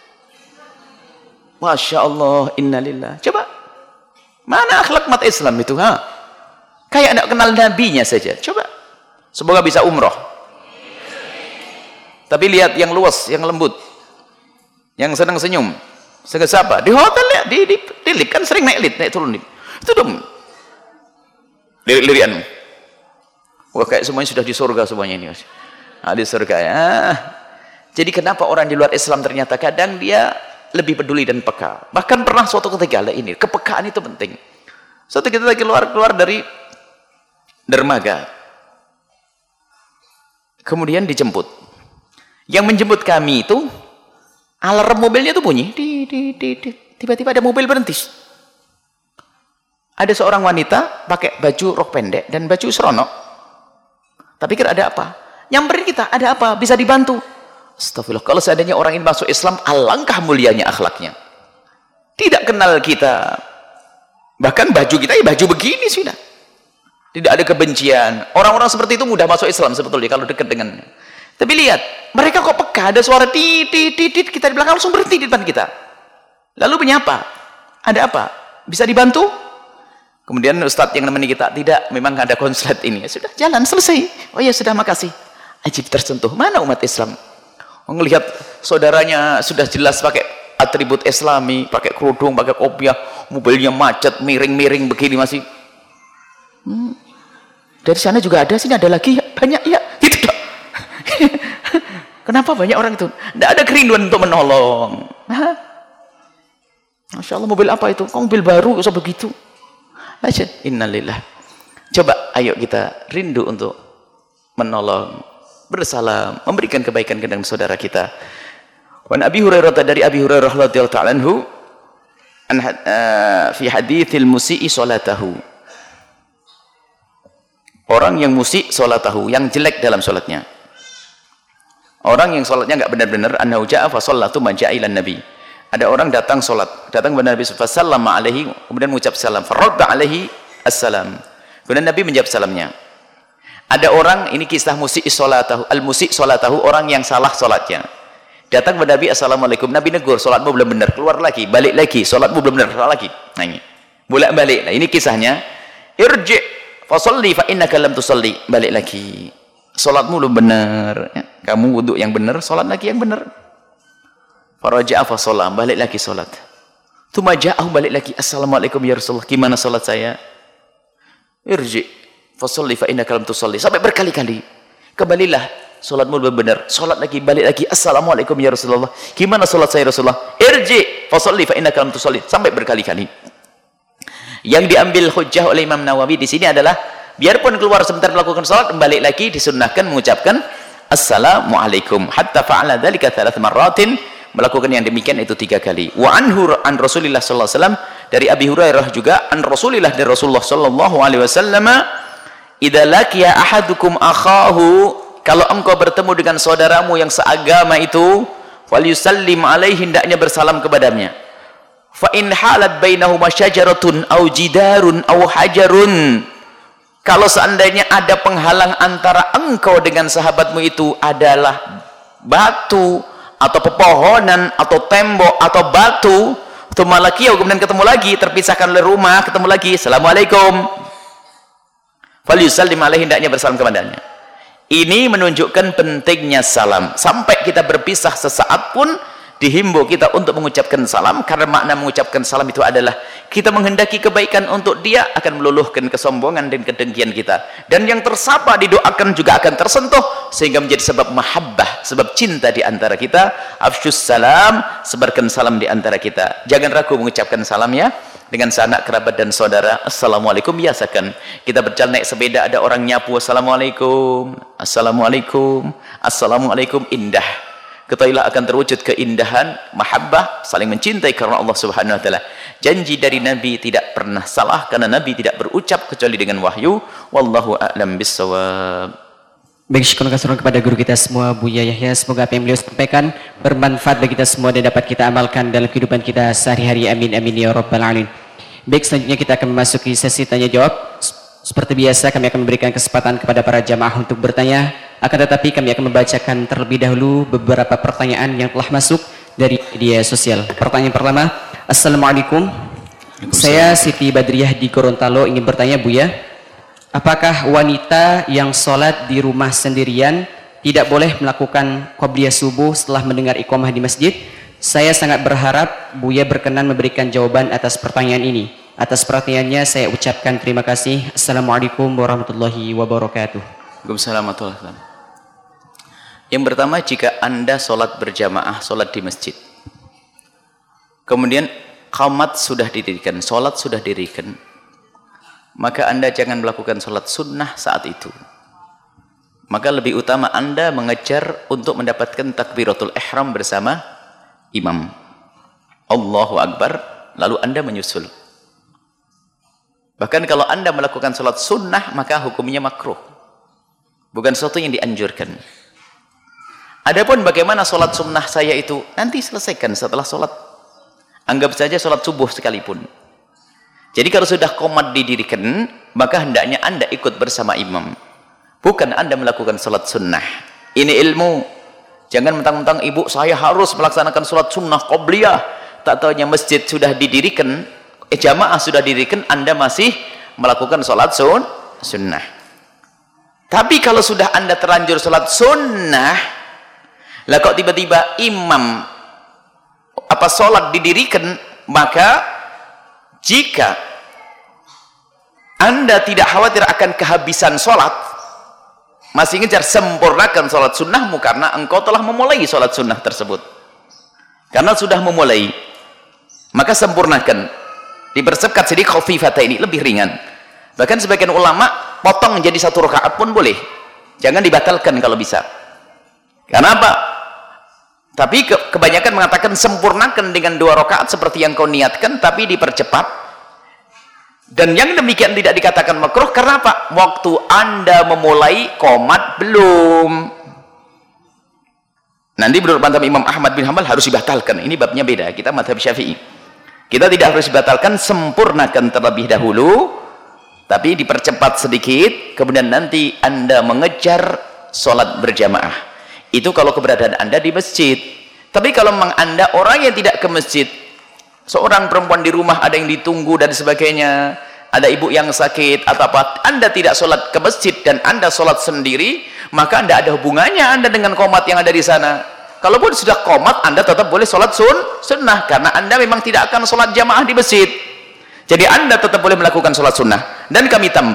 Masya Allah, innalillah. Coba, mana akhlak umat Islam itu? Ha? Kayak tidak kenal nabinya saja. Coba, semoga bisa umroh. Tapi lihat yang luas, yang lembut, yang senang senyum, segesapa. Di hotel ya, di, di, di lip, kan sering naik lip, naik turun lip. Itu dong, lirik-lirian. Wah, kayak semuanya sudah di surga semuanya ini. Nah, di surga ya. Jadi kenapa orang di luar Islam ternyata kadang dia lebih peduli dan peka. Bahkan pernah suatu ketika lah ini, kepekaan itu penting. Suatu kita lagi keluar keluar dari dermaga, kemudian dijemput. Yang menjemput kami itu alarm mobilnya itu bunyi, di, di, di, di. Tiba-tiba ada mobil berhenti. Ada seorang wanita pakai baju rok pendek dan baju seronok. Tapi kira ada apa? Nyamperin kita, ada apa? Bisa dibantu? Astagfirullah, kalau seandainya orang ini masuk Islam, alangkah mulianya akhlaknya. Tidak kenal kita, bahkan baju kita ya baju begini sudah. Tidak ada kebencian. Orang-orang seperti itu mudah masuk Islam sebetulnya kalau dekat dengannya. Tapi lihat, mereka kok peka, ada suara titit titit, kita di belakang langsung berhenti di depan kita. Lalu menyapa, ada apa? Bisa dibantu? Kemudian Ustadz yang nemeni kita, tidak, memang ada konslet ini. Ya sudah, jalan, selesai. Oh ya sudah, makasih. Ajib tersentuh. Mana umat Islam? Melihat saudaranya sudah jelas pakai atribut Islami, pakai kerudung, pakai kopiah, mobilnya macet, miring-miring begini masih. Hmm. Dari sana juga ada, sini ada lagi, banyak ya, gitu dong. Kenapa banyak orang itu? Tidak ada kerinduan untuk menolong. Hah? Masya Allah, mobil apa itu? Kok mobil baru usah begitu? Aja, innalillah. Coba, ayo kita rindu untuk menolong, bersalam, memberikan kebaikan ke dalam saudara kita. Wa Abi Hurairah, dari Abi Hurairah radhiyallahu ta'ala anhu, an uh, fi haditsil musii salatahu. Orang yang musik salatahu, yang jelek dalam salatnya. Orang yang salatnya enggak benar-benar, annahu ja'a fa shallatu man ja'a ila nabi. Ada orang datang salat, datang kepada Nabi fa sallama alaihi, kemudian mengucap salam, fa radda alaihi assalam. Kemudian Nabi menjawab salamnya. Ada orang, ini kisah musik salatahu, al-musik salatahu, orang yang salah salatnya. Datang kepada Nabi, assalamualaikum. Nabi negur, salatmu belum benar, keluar lagi, balik lagi, salatmu belum benar, salat lagi. Nah ini, bolak-balik. Nah ini kisahnya. Irji' fa shalli fa innaka lam tusalli. Balik lagi. Salatmu belum benar. Ya, kamu wudhu yang benar, salat lagi yang benar. Faraja'a fa shalla, balik lagi salat. Tsumma ja'ahu, balik lagi, assalamualaikum ya Rasulullah, gimana salat saya? Irji' fasalli fa innaka lam tusalli, sampai berkali-kali. kembalilah solatmu benar, solat lagi, balik lagi, assalamualaikum ya Rasulullah, gimana solat saya Rasulullah, irji fasalli fa innaka lam tusalli, sampai berkali-kali. Yang diambil hujjah oleh Imam Nawawi di sini adalah biarpun keluar sebentar melakukan salat, balik lagi disunnahkan mengucapkan assalamualaikum, hatta fa'ala dzalika thalath marratin, melakukan yang demikian itu tiga kali. Wa anhu an Rasulillah sallallahu alaihi wasallam, dari Abi Hurairah juga an Rasulillah dari Rasulullah sallallahu alaihi wasallam, idza laqiya ahadukum akhahu, kalau engkau bertemu dengan saudaramu yang seagama itu, falyusallim alaihi, hendaknya bersalam kepadanya. Fa in halat bainahuma syajaratun aw jidarun aw hajarun, kalau seandainya ada penghalang antara engkau dengan sahabatmu itu adalah batu atau pepohonan atau tembok atau batu, tumalakiyah, kemudian ketemu lagi, terpisahkan oleh rumah, ketemu lagi, assalamualaikum, falyusallim alaihi, hendaknya bersalam kepadanya. Ini menunjukkan pentingnya salam. Sampai kita berpisah sesaat pun dihimbau kita untuk mengucapkan salam, karena makna mengucapkan salam itu adalah kita menghendaki kebaikan untuk dia, akan meluluhkan kesombongan dan kedengkian kita, dan yang tersapa didoakan juga akan tersentuh, sehingga menjadi sebab mahabbah, sebab cinta di antara kita. Afsyus salam, sebarkan salam di antara kita. Jangan ragu mengucapkan salam ya dengan sanak kerabat dan saudara. Assalamualaikum, biasakan. Kita berjalan naik sepeda, ada orang nyapu, assalamualaikum, assalamualaikum, assalamualaikum, indah. Ketahuilah akan terwujud keindahan mahabbah, saling mencintai karena Allah Subhanahu wa taala. Janji dari Nabi tidak pernah salah, karena Nabi tidak berucap kecuali dengan wahyu. Wallahu a'lam bissawab. Baik, syukur kasih kepada guru kita semua, Buya Yahya. Semoga apa yang beliau sampaikan bermanfaat bagi kita semua dan dapat kita amalkan dalam kehidupan kita sehari-hari. Amin amin ya rabbal alamin. Baik, selanjutnya kita akan memasuki sesi tanya jawab. Seperti biasa kami akan memberikan kesempatan kepada para jamaah untuk bertanya. Akan tetapi kami akan membacakan terlebih dahulu beberapa pertanyaan yang telah masuk dari media sosial. Pertanyaan pertama, assalamualaikum. Saya Siti Badriah di Gorontalo ingin bertanya, Buya, apakah wanita yang sholat di rumah sendirian tidak boleh melakukan qobliyah subuh setelah mendengar iqamah di masjid? Saya sangat berharap Buya berkenan memberikan jawaban atas pertanyaan ini. Atas perhatiannya saya ucapkan terima kasih. Assalamualaikum warahmatullahi wabarakatuh. Waalaikumsalam warahmatullahi wabarakatuh. Yang pertama, jika Anda sholat berjamaah, sholat di masjid, kemudian qamat sudah didirikan, sholat sudah didirikan, maka Anda jangan melakukan sholat sunnah saat itu. Maka lebih utama Anda mengejar untuk mendapatkan takbiratul ihram bersama imam. Allahu Akbar, lalu Anda menyusul. Bahkan kalau Anda melakukan sholat sunnah, maka hukumnya makruh, bukan sesuatu yang dianjurkan. Adapun bagaimana sholat sunnah saya itu, nanti selesaikan setelah sholat. Anggap saja sholat subuh sekalipun. Jadi kalau sudah qomat didirikan, maka hendaknya Anda ikut bersama imam, bukan Anda melakukan sholat sunnah. Ini ilmu. Jangan mentang-mentang ibu saya harus melaksanakan sholat sunnah qobliyah, tak taunya masjid sudah didirikan, eh, jamaah sudah didirikan, Anda masih melakukan sholat sun, sunnah. Tapi kalau sudah Anda terlanjur sholat sunnah, lah kok tiba-tiba imam apa sholat didirikan, maka jika Anda tidak khawatir akan kehabisan sholat, masih ngejar, sempurnakan sholat sunnahmu, karena engkau telah memulai sholat sunnah tersebut. Karena sudah memulai, maka sempurnakan. Dipercepat sedikit, khafifata ini lebih ringan. Bahkan sebagian ulama potong jadi satu rakaat pun boleh, jangan dibatalkan kalau bisa. Karena apa? Tapi ke, kebanyakan mengatakan sempurnakan dengan dua rakaat seperti yang kau niatkan, tapi dipercepat. Dan yang demikian tidak dikatakan makruh, karena apa? Waktu Anda memulai qomat belum. Nanti menurut mazhab Imam Ahmad bin Hanbal harus dibatalkan. Ini babnya beda. Kita mazhab Syafi'i. Kita tidak harus dibatalkan, sempurnakan terlebih dahulu, tapi dipercepat sedikit, kemudian nanti Anda mengejar sholat berjamaah. Itu kalau keberadaan Anda di masjid. Tapi kalau memang Anda orang yang tidak ke masjid, seorang perempuan di rumah ada yang ditunggu dan sebagainya, ada ibu yang sakit atau apa, Anda tidak sholat ke masjid dan Anda sholat sendiri, maka Anda ada hubungannya Anda dengan qomat yang ada di sana. Kalaupun sudah qomat, Anda tetap boleh sholat sun, sunnah, karena Anda memang tidak akan sholat jamaah di masjid. Jadi Anda tetap boleh melakukan sholat sunnah. Dan kami tambah,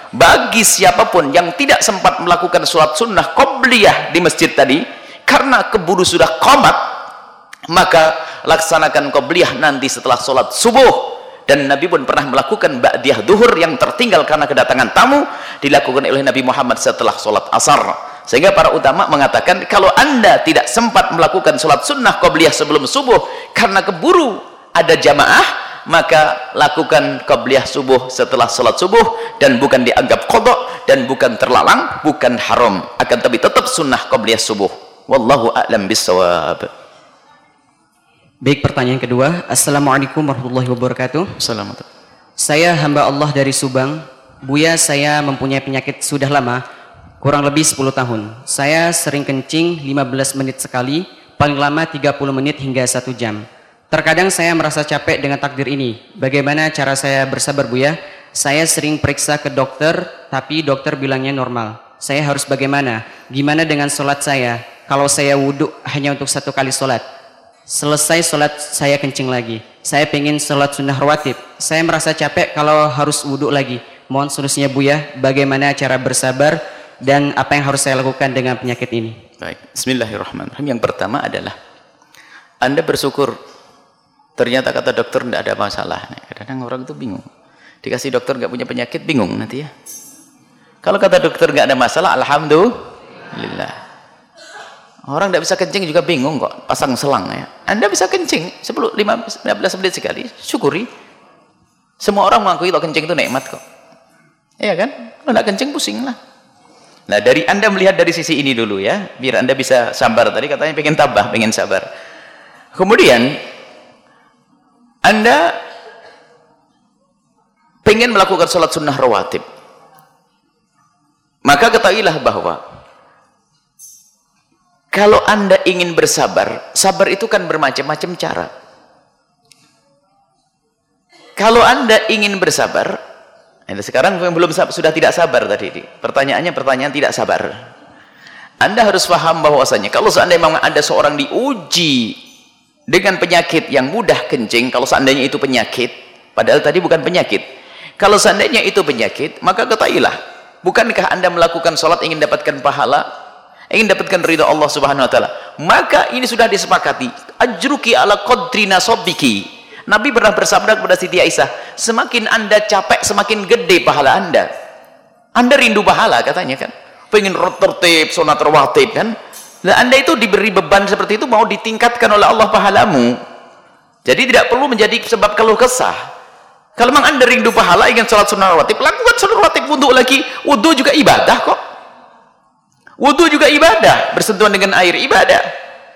bagi siapapun yang tidak sempat melakukan sholat sunnah qobliyah di masjid tadi karena keburu sudah qomat, maka laksanakan qobliyah nanti setelah sholat subuh. Dan Nabi pun pernah melakukan ba'diyah duhur yang tertinggal karena kedatangan tamu, dilakukan oleh Nabi Muhammad setelah sholat asar. Sehingga para ulama mengatakan kalau anda tidak sempat melakukan sholat sunnah qobliyah sebelum subuh karena keburu ada jamaah, maka lakukan qobliyah subuh setelah sholat subuh, dan bukan dianggap qadha dan bukan terlarang, bukan haram, akan tapi tetap sunnah qobliyah subuh. Wallahu a'lam bissawab. Baik, pertanyaan kedua. Assalamualaikum warahmatullahi wabarakatuh. Assalamualaikum. Saya hamba Allah dari Subang. Buya, saya mempunyai penyakit sudah lama, kurang lebih sepuluh tahun. Saya sering kencing lima belas menit sekali, paling lama tiga puluh menit hingga satu jam. Terkadang saya merasa capek dengan takdir ini. Bagaimana cara saya bersabar, Buya? Saya sering periksa ke dokter, tapi dokter bilangnya normal. Saya harus bagaimana? Gimana dengan sholat saya? Kalau saya wudhu hanya untuk satu kali sholat, selesai sholat saya kencing lagi. Saya pengen sholat sunnah rawatib. Saya merasa capek kalau harus wudhu lagi. Mohon solusinya, Buya. Bagaimana cara bersabar dan apa yang harus saya lakukan dengan penyakit ini? Baik, bismillahirrahmanirrahim. Yang pertama adalah anda bersyukur ternyata kata dokter tidak ada masalah. Kadang-kadang orang itu bingung, dikasih dokter nggak punya penyakit, bingung nanti ya. Kalau kata dokter nggak ada masalah, alhamdulillah. Orang tidak bisa kencing juga bingung kok, pasang selang ya. Anda bisa kencing sepuluh, lima belas menit sekali, syukuri. Semua orang mengakui kalau kencing itu nikmat kok. Iya kan? Kalau tidak kencing pusing lah. Nah, dari anda melihat dari sisi ini dulu ya, biar anda bisa sabar. Tadi katanya pengen tabah, pengen sabar. Kemudian anda pengen melakukan sholat sunnah rawatib, maka ketahuilah bahwa kalau anda ingin bersabar, sabar itu kan bermacam-macam cara. Kalau anda ingin bersabar, anda sekarang belum sudah tidak sabar tadi. Pertanyaannya pertanyaan tidak sabar. Anda harus paham bahwasanya kalau seandainya memang ada seorang diuji dengan penyakit yang mudah kencing, kalau seandainya itu penyakit, padahal tadi bukan penyakit. Kalau seandainya itu penyakit, maka ketahuilah, bukankah anda melakukan sholat ingin dapatkan pahala, ingin dapatkan ridha Allah Subhanahu wa taala? Maka ini sudah disepakati, ajruki ala qadri nasobiki. Nabi pernah bersabda kepada Siti Aisyah, semakin anda capek semakin gede pahala anda. Anda rindu pahala katanya kan, pengen tertib sunat rawatib kan. Nah, anda itu diberi beban seperti itu, mau ditingkatkan oleh Allah pahalamu. Jadi tidak perlu menjadi sebab keluh kesah. Kalau memang anda rindu pahala, ingin sholat sunat rawatib, lakukan sunat rawatib. Wudhu lagi, wudhu juga ibadah kok. Wudhu juga ibadah, bersentuhan dengan air ibadah.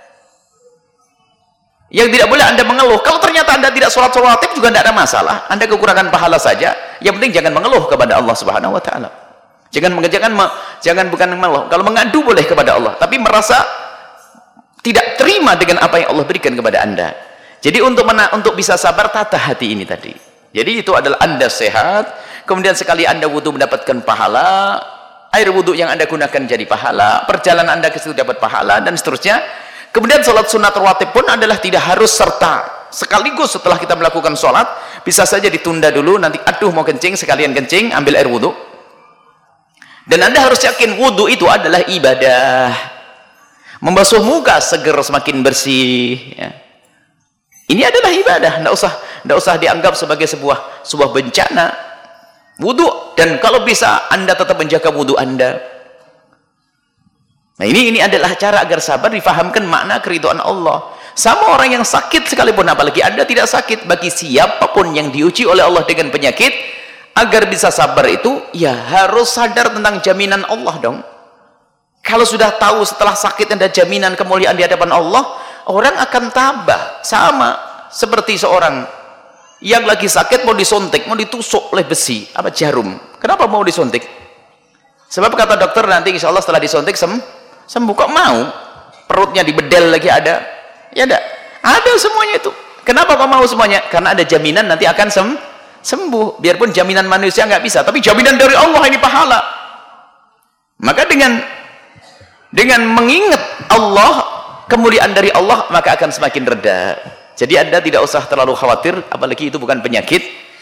Yang tidak boleh anda mengeluh. Kalau ternyata anda tidak sholat rawatib juga tidak ada masalah, anda kekurangan pahala saja. Yang penting jangan mengeluh kepada Allah Subhanahu wa taala. Jangan jangan jangan bukan mengeluh. Kalau mengadu boleh kepada Allah, tapi merasa tidak terima dengan apa yang Allah berikan kepada anda. Jadi untuk mena, untuk bisa sabar, tata hati ini tadi. Jadi itu adalah anda sehat, kemudian sekali anda wudhu mendapatkan pahala, air wudhu yang anda gunakan jadi pahala, perjalanan anda ke situ dapat pahala, dan seterusnya. Kemudian sholat sunat rawatib pun adalah tidak harus serta sekaligus setelah kita melakukan sholat, bisa saja ditunda dulu, nanti aduh mau kencing, sekalian kencing, ambil air wudhu. Dan anda harus yakin wudhu itu adalah ibadah. Membasuh muka seger semakin bersih ya. Ini adalah ibadah, tidak usah tidak usah dianggap sebagai sebuah sebuah bencana. Wudhu, dan kalau bisa anda tetap menjaga wudhu anda. Nah ini ini adalah cara agar sabar, difahamkan makna keridhaan Allah. Sama orang yang sakit sekalipun, apalagi anda tidak sakit, bagi siapapun yang diuji oleh Allah dengan penyakit, agar bisa sabar itu ya harus sadar tentang jaminan Allah dong. Kalau sudah tahu setelah sakit ada jaminan kemuliaan di hadapan Allah, orang akan tabah. Sama seperti seorang yang lagi sakit mau disuntik, mau ditusuk oleh besi apa jarum. Kenapa mau disuntik? Sebab kata dokter nanti insya Allah setelah disuntik sem sembuh. Kok mau? Perutnya dibedel lagi ada? Ya ada. Ada semuanya itu. Kenapa kok mau semuanya? Karena ada jaminan nanti akan sem sembuh. Biarpun jaminan manusia nggak bisa, tapi jaminan dari Allah ini pahala. Maka dengan dengan mengingat Allah, kemuliaan dari Allah, maka akan semakin reda. Jadi anda tidak usah terlalu khawatir, apalagi itu bukan penyakit.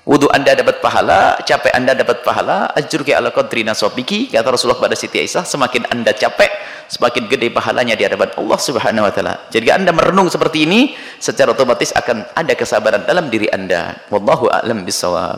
Wudu Anda dapat pahala, capek Anda dapat pahala, ajruki ala qadri nasabiki, kata Rasulullah pada Siti Aisyah, semakin Anda capek, semakin gede pahalanya di hadapan Allah Subhanahu wa taala. Jadi Anda merenung seperti ini, secara otomatis akan ada kesabaran dalam diri Anda. Wallahu a'lam bishawab.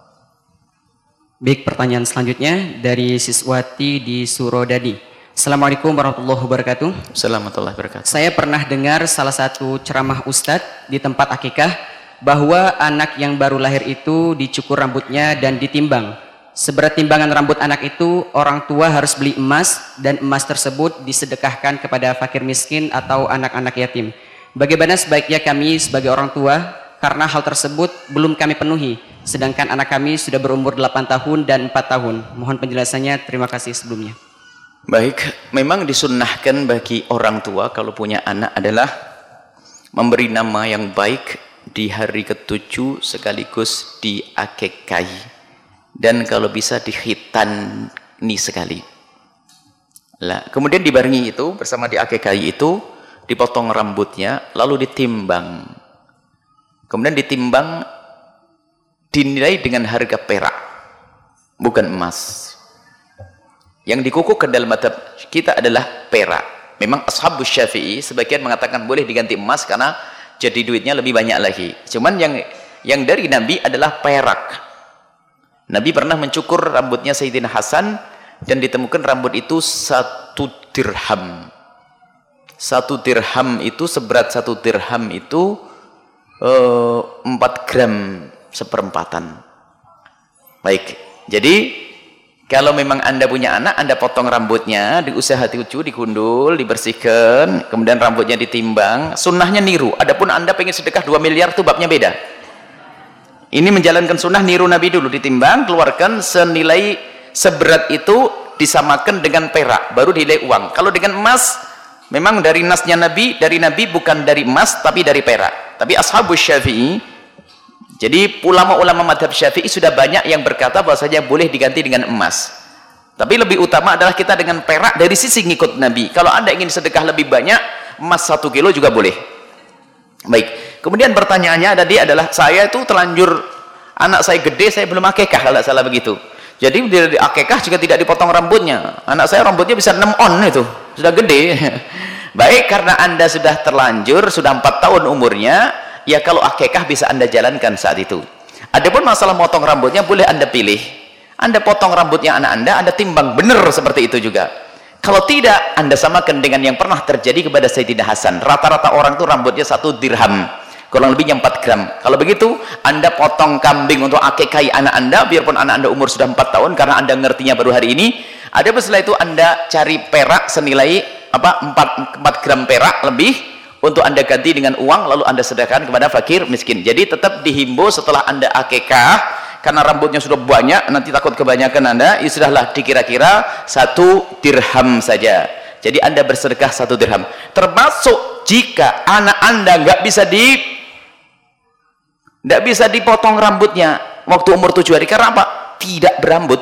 Baik, pertanyaan selanjutnya dari Siswati di Surodadi. Assalamualaikum warahmatullahi wabarakatuh. Assalamualaikum warahmatullahi wabarakatuh. Saya pernah dengar salah satu ceramah Ustadz di tempat akikah bahwa anak yang baru lahir itu dicukur rambutnya dan ditimbang. Seberat timbangan rambut anak itu, orang tua harus beli emas dan emas tersebut disedekahkan kepada fakir miskin atau anak-anak yatim. Bagaimana sebaiknya kami sebagai orang tua, karena hal tersebut belum kami penuhi, sedangkan anak kami sudah berumur delapan tahun dan empat tahun. Mohon penjelasannya, terima kasih sebelumnya. Baik, memang disunnahkan bagi orang tua kalau punya anak adalah memberi nama yang baik di hari ketujuh sekaligus diakekahi, dan kalau bisa dihitani sekali. Lah, kemudian dibarengi itu bersama diakekahi itu dipotong rambutnya lalu ditimbang. Kemudian ditimbang dinilai dengan harga perak, bukan emas. Yang dikukuhkan dalam mazhab kita adalah perak. Memang ashabus Syafi'i sebagian mengatakan boleh diganti emas karena jadi duitnya lebih banyak lagi. Cuman yang yang dari Nabi adalah perak. Nabi pernah mencukur rambutnya Sayyidina Hasan dan ditemukan rambut itu satu dirham. Satu dirham itu seberat satu dirham itu uh, empat gram seperempatan. Baik. Jadi kalau memang Anda punya anak, Anda potong rambutnya, diusah hati-hati, dikundul, dibersihkan, kemudian rambutnya ditimbang. Sunnahnya niru. Adapun Anda pengen sedekah dua miliar itu babnya beda. Ini menjalankan sunnah niru Nabi dulu, ditimbang, keluarkan senilai seberat itu disamakan dengan perak, baru dinilai uang. Kalau dengan emas, memang dari nasnya Nabi, dari Nabi bukan dari emas tapi dari perak. Tapi ashabus Syafi'i, jadi ulama-ulama madhab Syafi'i sudah banyak yang berkata bahwasanya boleh diganti dengan emas. Tapi lebih utama adalah kita dengan perak dari sisi ngikut Nabi. Kalau Anda ingin sedekah lebih banyak, emas satu kilo juga boleh. Baik. Kemudian pertanyaannya tadi adalah, saya itu terlanjur, anak saya gede, saya belum akekah, kalau salah begitu. Jadi di akekah juga tidak dipotong rambutnya. Anak saya rambutnya bisa enam on itu, sudah gede. Baik, karena Anda sudah terlanjur, sudah empat tahun umurnya, ya kalau akekah bisa Anda jalankan saat itu. Adapun masalah motong rambutnya boleh Anda pilih. Anda potong rambutnya anak Anda, Anda timbang benar seperti itu juga. Kalau tidak, Anda samakan dengan yang pernah terjadi kepada Sayyidina Hasan. Rata-rata orang itu rambutnya satu dirham, kurang lebihnya empat gram. Kalau begitu, Anda potong kambing untuk akekahi anak Anda, biarpun anak Anda umur sudah empat tahun, karena Anda ngertinya baru hari ini. Adapun setelah itu Anda cari perak senilai apa empat gram perak lebih, untuk Anda ganti dengan uang, lalu Anda sedekahkan kepada fakir miskin. Jadi tetap dihimbau setelah Anda akekah, karena rambutnya sudah banyak, nanti takut kebanyakan Anda, ya sudahlah, dikira-kira satu dirham saja. Jadi Anda bersedekah satu dirham. Termasuk jika anak Anda nggak bisa di nggak bisa dipotong rambutnya waktu umur tujuh hari, karena apa? Tidak berambut.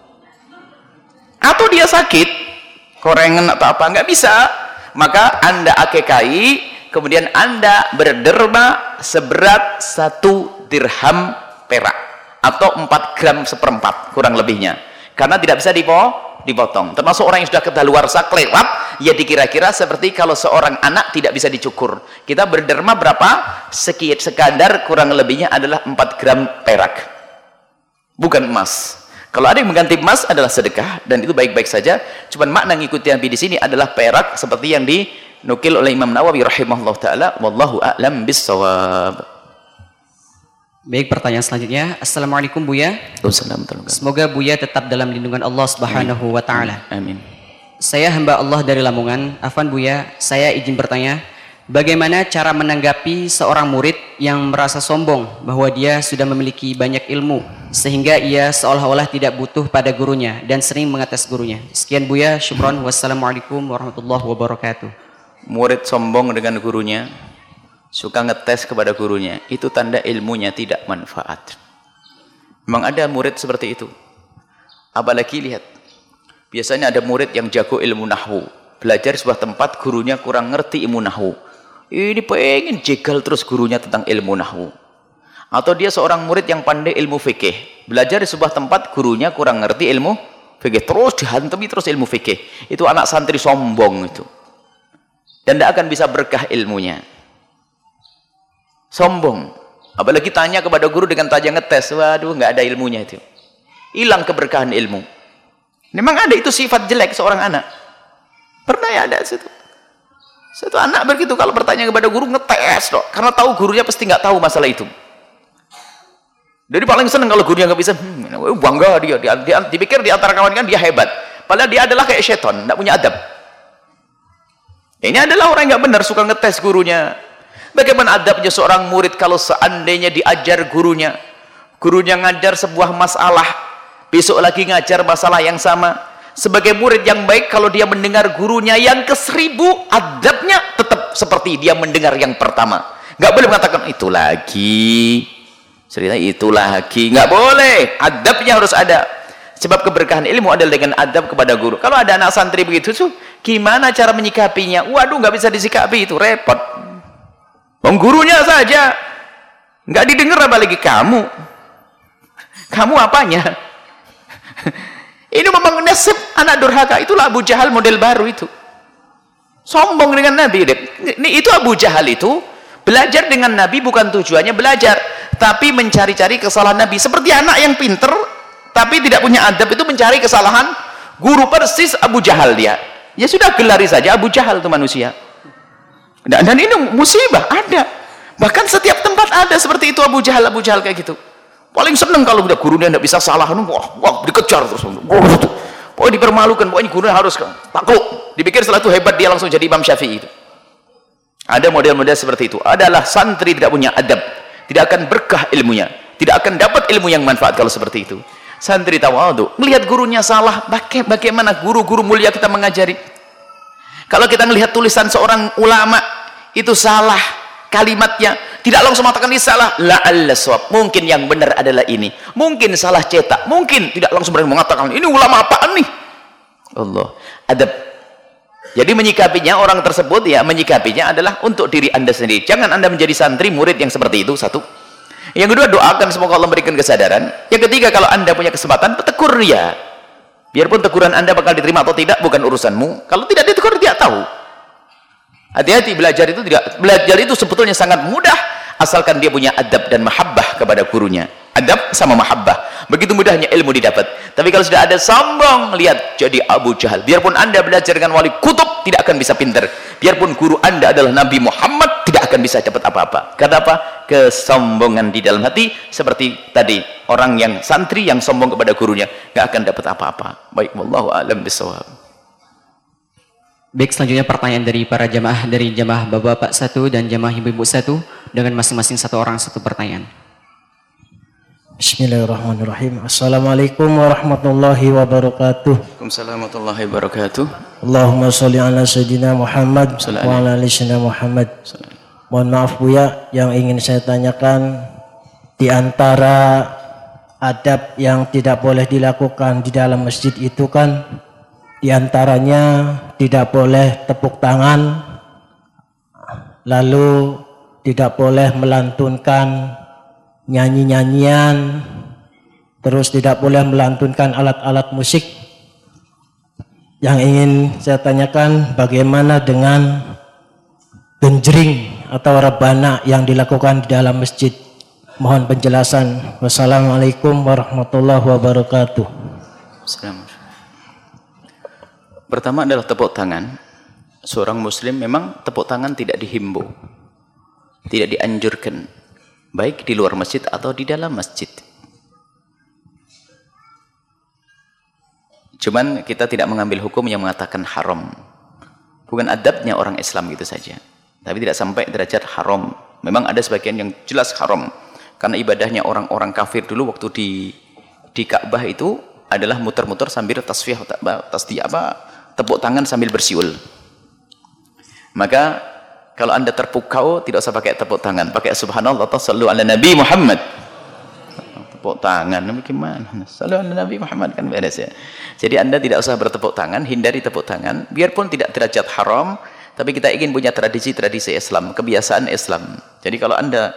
Atau dia sakit, korengan atau apa, nggak bisa. Maka Anda akekahi, kemudian Anda berderma seberat satu dirham perak atau empat gram seperempat kurang lebihnya, karena tidak bisa dipotong. Termasuk orang yang sudah kedaluarsa kelewat, ya dikira-kira seperti kalau seorang anak tidak bisa dicukur, kita berderma berapa sekian sekadar, kurang lebihnya adalah empat gram perak, bukan emas. Kalau ada yang mengganti emas adalah sedekah, dan itu baik-baik saja. Cuman makna ngikuti Nabi di sini adalah perak seperti yang dinukil oleh Imam Nawawi rahimahullah taala. Wallahu a'lam bissawab. Baik, pertanyaan selanjutnya. Assalamualaikum Buya. Waalaikumsalam. Semoga Buya tetap dalam lindungan Allah Subhanahu wa taala. Amin. Saya hamba Allah dari Lamongan. Afwan Buya, saya izin bertanya, bagaimana cara menanggapi seorang murid yang merasa sombong bahwa dia sudah memiliki banyak ilmu sehingga ia seolah-olah tidak butuh pada gurunya dan sering mengatas gurunya? Sekian Buya, syukron. Wassalamualaikum warahmatullahi wabarakatuh. Murid sombong dengan gurunya, suka ngetes kepada gurunya, itu tanda ilmunya tidak manfaat. Memang ada murid seperti itu. Apalagi lihat, biasanya ada murid yang jago ilmu nahwu, belajar sebuah tempat, gurunya kurang ngerti ilmu nahwu, ini pengen jegal terus gurunya tentang ilmu nahwu. Atau dia seorang murid yang pandai ilmu fikih, belajar di sebuah tempat, gurunya kurang ngerti ilmu fikih, terus dihantemi terus ilmu fikih. Itu anak santri sombong itu. Dan tidak akan bisa berkah ilmunya. Sombong. Apalagi tanya kepada guru dengan tanya ngetes, waduh nggak ada ilmunya itu. Hilang keberkahan ilmu. Memang ada itu sifat jelek seorang anak. Pernah ya ada situ. Satu anak begitu kalau bertanya kepada guru ngetes dok, karena tahu gurunya pasti nggak tahu masalah itu. Jadi paling seneng kalau gurunya nggak bisa, hmm, bangga dia, dia, dia dipikir di antara kawan kan dia hebat. Padahal dia adalah kayak setan, nggak punya adab. Ini adalah orang yang nggak benar, suka ngetes gurunya. Bagaimana adabnya seorang murid kalau seandainya diajar gurunya, gurunya ngajar sebuah masalah, besok lagi ngajar masalah yang sama. Sebagai murid yang baik, kalau dia mendengar gurunya yang ke seribu, adabnya tetap seperti dia mendengar yang pertama. Nggak boleh mengatakan itu lagi, cerita itu lagi, nggak boleh. Adabnya harus ada. Sebab keberkahan ilmu adalah dengan adab kepada guru. Kalau ada anak santri begitu tuh, gimana cara menyikapinya? Waduh, nggak bisa disikapi, itu repot. Bang gurunya saja nggak didengar, apalagi kamu. Kamu apanya? Ini memang nasib anak durhaka. Itulah Abu Jahal model baru itu. Sombong dengan Nabi. Ini itu Abu Jahal itu belajar dengan Nabi bukan tujuannya belajar, tapi mencari-cari kesalahan Nabi. Seperti anak yang pinter tapi tidak punya adab itu mencari kesalahan guru, persis Abu Jahal dia. Ya sudah, gelari saja Abu Jahal itu manusia. Dan, dan ini musibah ada. Bahkan setiap tempat ada seperti itu Abu Jahal, Abu Jahal kayak gitu. Paling seneng kalau udah gurunya tidak bisa salah, wah, wah dikejar terus, wah, pokoknya dipermalukan, pokoknya gurunya harus takluk. Dipikir setelah itu hebat, dia langsung jadi Imam Syafi'i itu. Ada model-model seperti itu. Adalah santri tidak punya adab, tidak akan berkah ilmunya, tidak akan dapat ilmu yang manfaat kalau seperti itu. Santri tawadhu, melihat gurunya salah, bagaimana guru-guru mulia kita mengajari? Kalau kita melihat tulisan seorang ulama itu salah kalimatnya, tidak langsung mengatakan ini salah, la'alla shawab, mungkin yang benar adalah ini, mungkin salah cetak, mungkin tidak langsung berani mengatakan ini ulama apaan nih. Allah, adab. Jadi menyikapinya orang tersebut ya, menyikapinya adalah untuk diri anda sendiri. Jangan anda menjadi santri murid yang seperti itu, satu. Yang kedua, doakan semoga Allah memberikan kesadaran. Yang ketiga, kalau anda punya kesempatan, tegur dia. Biarpun teguran anda bakal diterima atau tidak bukan urusanmu. Kalau tidak ditegur, dia tahu. Hati-hati, belajar itu tidak, belajar itu sebetulnya sangat mudah asalkan dia punya adab dan mahabbah kepada gurunya. Adab sama mahabbah, begitu mudahnya ilmu didapat. Tapi kalau sudah ada sombong, lihat jadi Abu Jahal. Biarpun anda belajar dengan wali kutub, tidak akan bisa pintar. Biarpun guru anda adalah Nabi Muhammad, tidak akan bisa dapat apa-apa. Karena apa? Kesombongan di dalam hati, seperti tadi orang yang santri yang sombong kepada gurunya, nggak akan dapat apa-apa. Baik, wallahu a'lam bishawab. Baik, selanjutnya pertanyaan dari para jamaah, dari jamaah bapak-bapak satu dan jamaah ibu-ibu satu, dengan masing-masing satu orang satu pertanyaan. Bismillahirrahmanirrahim. Assalamualaikum warahmatullahi wabarakatuh. Waalaikumsalam warahmatullahi wabarakatuh. Allahumma sholli ala sayyidina Muhammad wa ala ali sayyidina Muhammad. Mohon maaf Buya, yang ingin saya tanyakan, di antara adab yang tidak boleh dilakukan di dalam masjid itu kan, di antaranya tidak boleh tepuk tangan, lalu tidak boleh melantunkan nyanyi-nyanyian, terus tidak boleh melantunkan alat-alat musik. Yang ingin saya tanyakan, bagaimana dengan genjring atau rebana yang dilakukan di dalam masjid? Mohon penjelasan. Wassalamualaikum warahmatullahi wabarakatuh. Assalamualaikum. Pertama adalah tepuk tangan. Seorang muslim memang tepuk tangan tidak dihimbau, tidak dianjurkan, baik di luar masjid atau di dalam masjid. Cuman kita tidak mengambil hukum yang mengatakan haram. Bukan adabnya orang Islam gitu saja, tapi tidak sampai derajat haram. Memang ada sebagian yang jelas haram, karena ibadahnya orang-orang kafir dulu waktu di di Ka'bah itu adalah muter-muter sambil tasbih, tasbih apa, tepuk tangan sambil bersiul. Maka kalau anda terpukau, tidak usah pakai tepuk tangan, pakai subhanallah atau sallu ala Nabi Muhammad. Tepuk tangan bagaimana? Sallu ala Nabi Muhammad kan beres ya. Jadi anda tidak usah bertepuk tangan, hindari tepuk tangan, biarpun tidak derajat haram, tapi kita ingin punya tradisi-tradisi Islam, kebiasaan Islam. Jadi kalau anda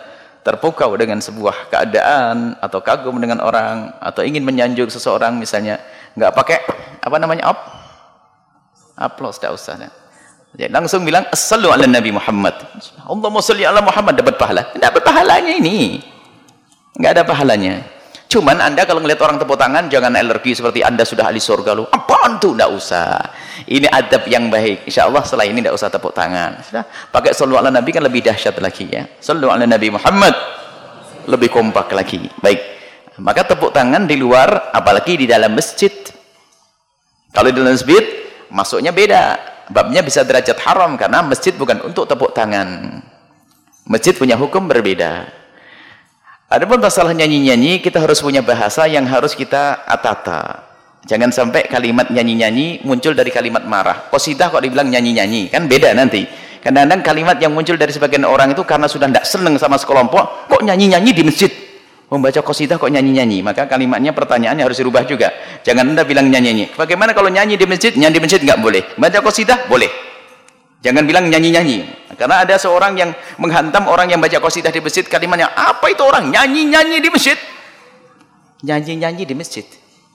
terpukau dengan sebuah keadaan atau kagum dengan orang atau ingin menyanjung seseorang misalnya, nggak pakai apa namanya op upload, tidak usah ya. Jadi langsung bilang assallu ala Nabi Muhammad, Allahumma sholli ala Muhammad, dapat pahala. Tidak dapat pahalanya ini, nggak ada pahalanya. Cuman Anda kalau ngelihat orang tepuk tangan jangan alergi seperti Anda sudah ahli surga loh. Apaan tuh? Tidak usah. Ini adab yang baik. Insya Allah setelah ini tidak usah tepuk tangan. Sudah pakai sallu ala Nabi kan lebih dahsyat lagi ya. Sallu ala Nabi Muhammad, lebih kompak lagi. Baik. Maka tepuk tangan di luar, apalagi di dalam masjid. Kalau di dalam masjid masuknya beda. Babnya bisa derajat haram karena masjid bukan untuk tepuk tangan. Masjid punya hukum berbeda. Adapun masalah nyanyi-nyanyi, kita harus punya bahasa yang harus kita tata. Jangan sampai kalimat nyanyi-nyanyi muncul dari kalimat marah. Qasidah kok dibilang nyanyi-nyanyi, kan beda nanti. Kadang-kadang kalimat yang muncul dari sebagian orang itu karena sudah tidak senang sama sekelompok, kok nyanyi-nyanyi di masjid. Membaca qasidah kok nyanyi-nyanyi. Maka kalimatnya, pertanyaannya harus dirubah juga. Jangan Anda bilang nyanyi-nyanyi. Bagaimana kalau nyanyi di masjid? Nyanyi di masjid nggak boleh. Baca qasidah boleh. Jangan bilang nyanyi-nyanyi. Karena ada seorang yang menghantam orang yang baca qasidah di masjid, kalimatnya, apa itu orang nyanyi-nyanyi di masjid? Nyanyi-nyanyi di masjid.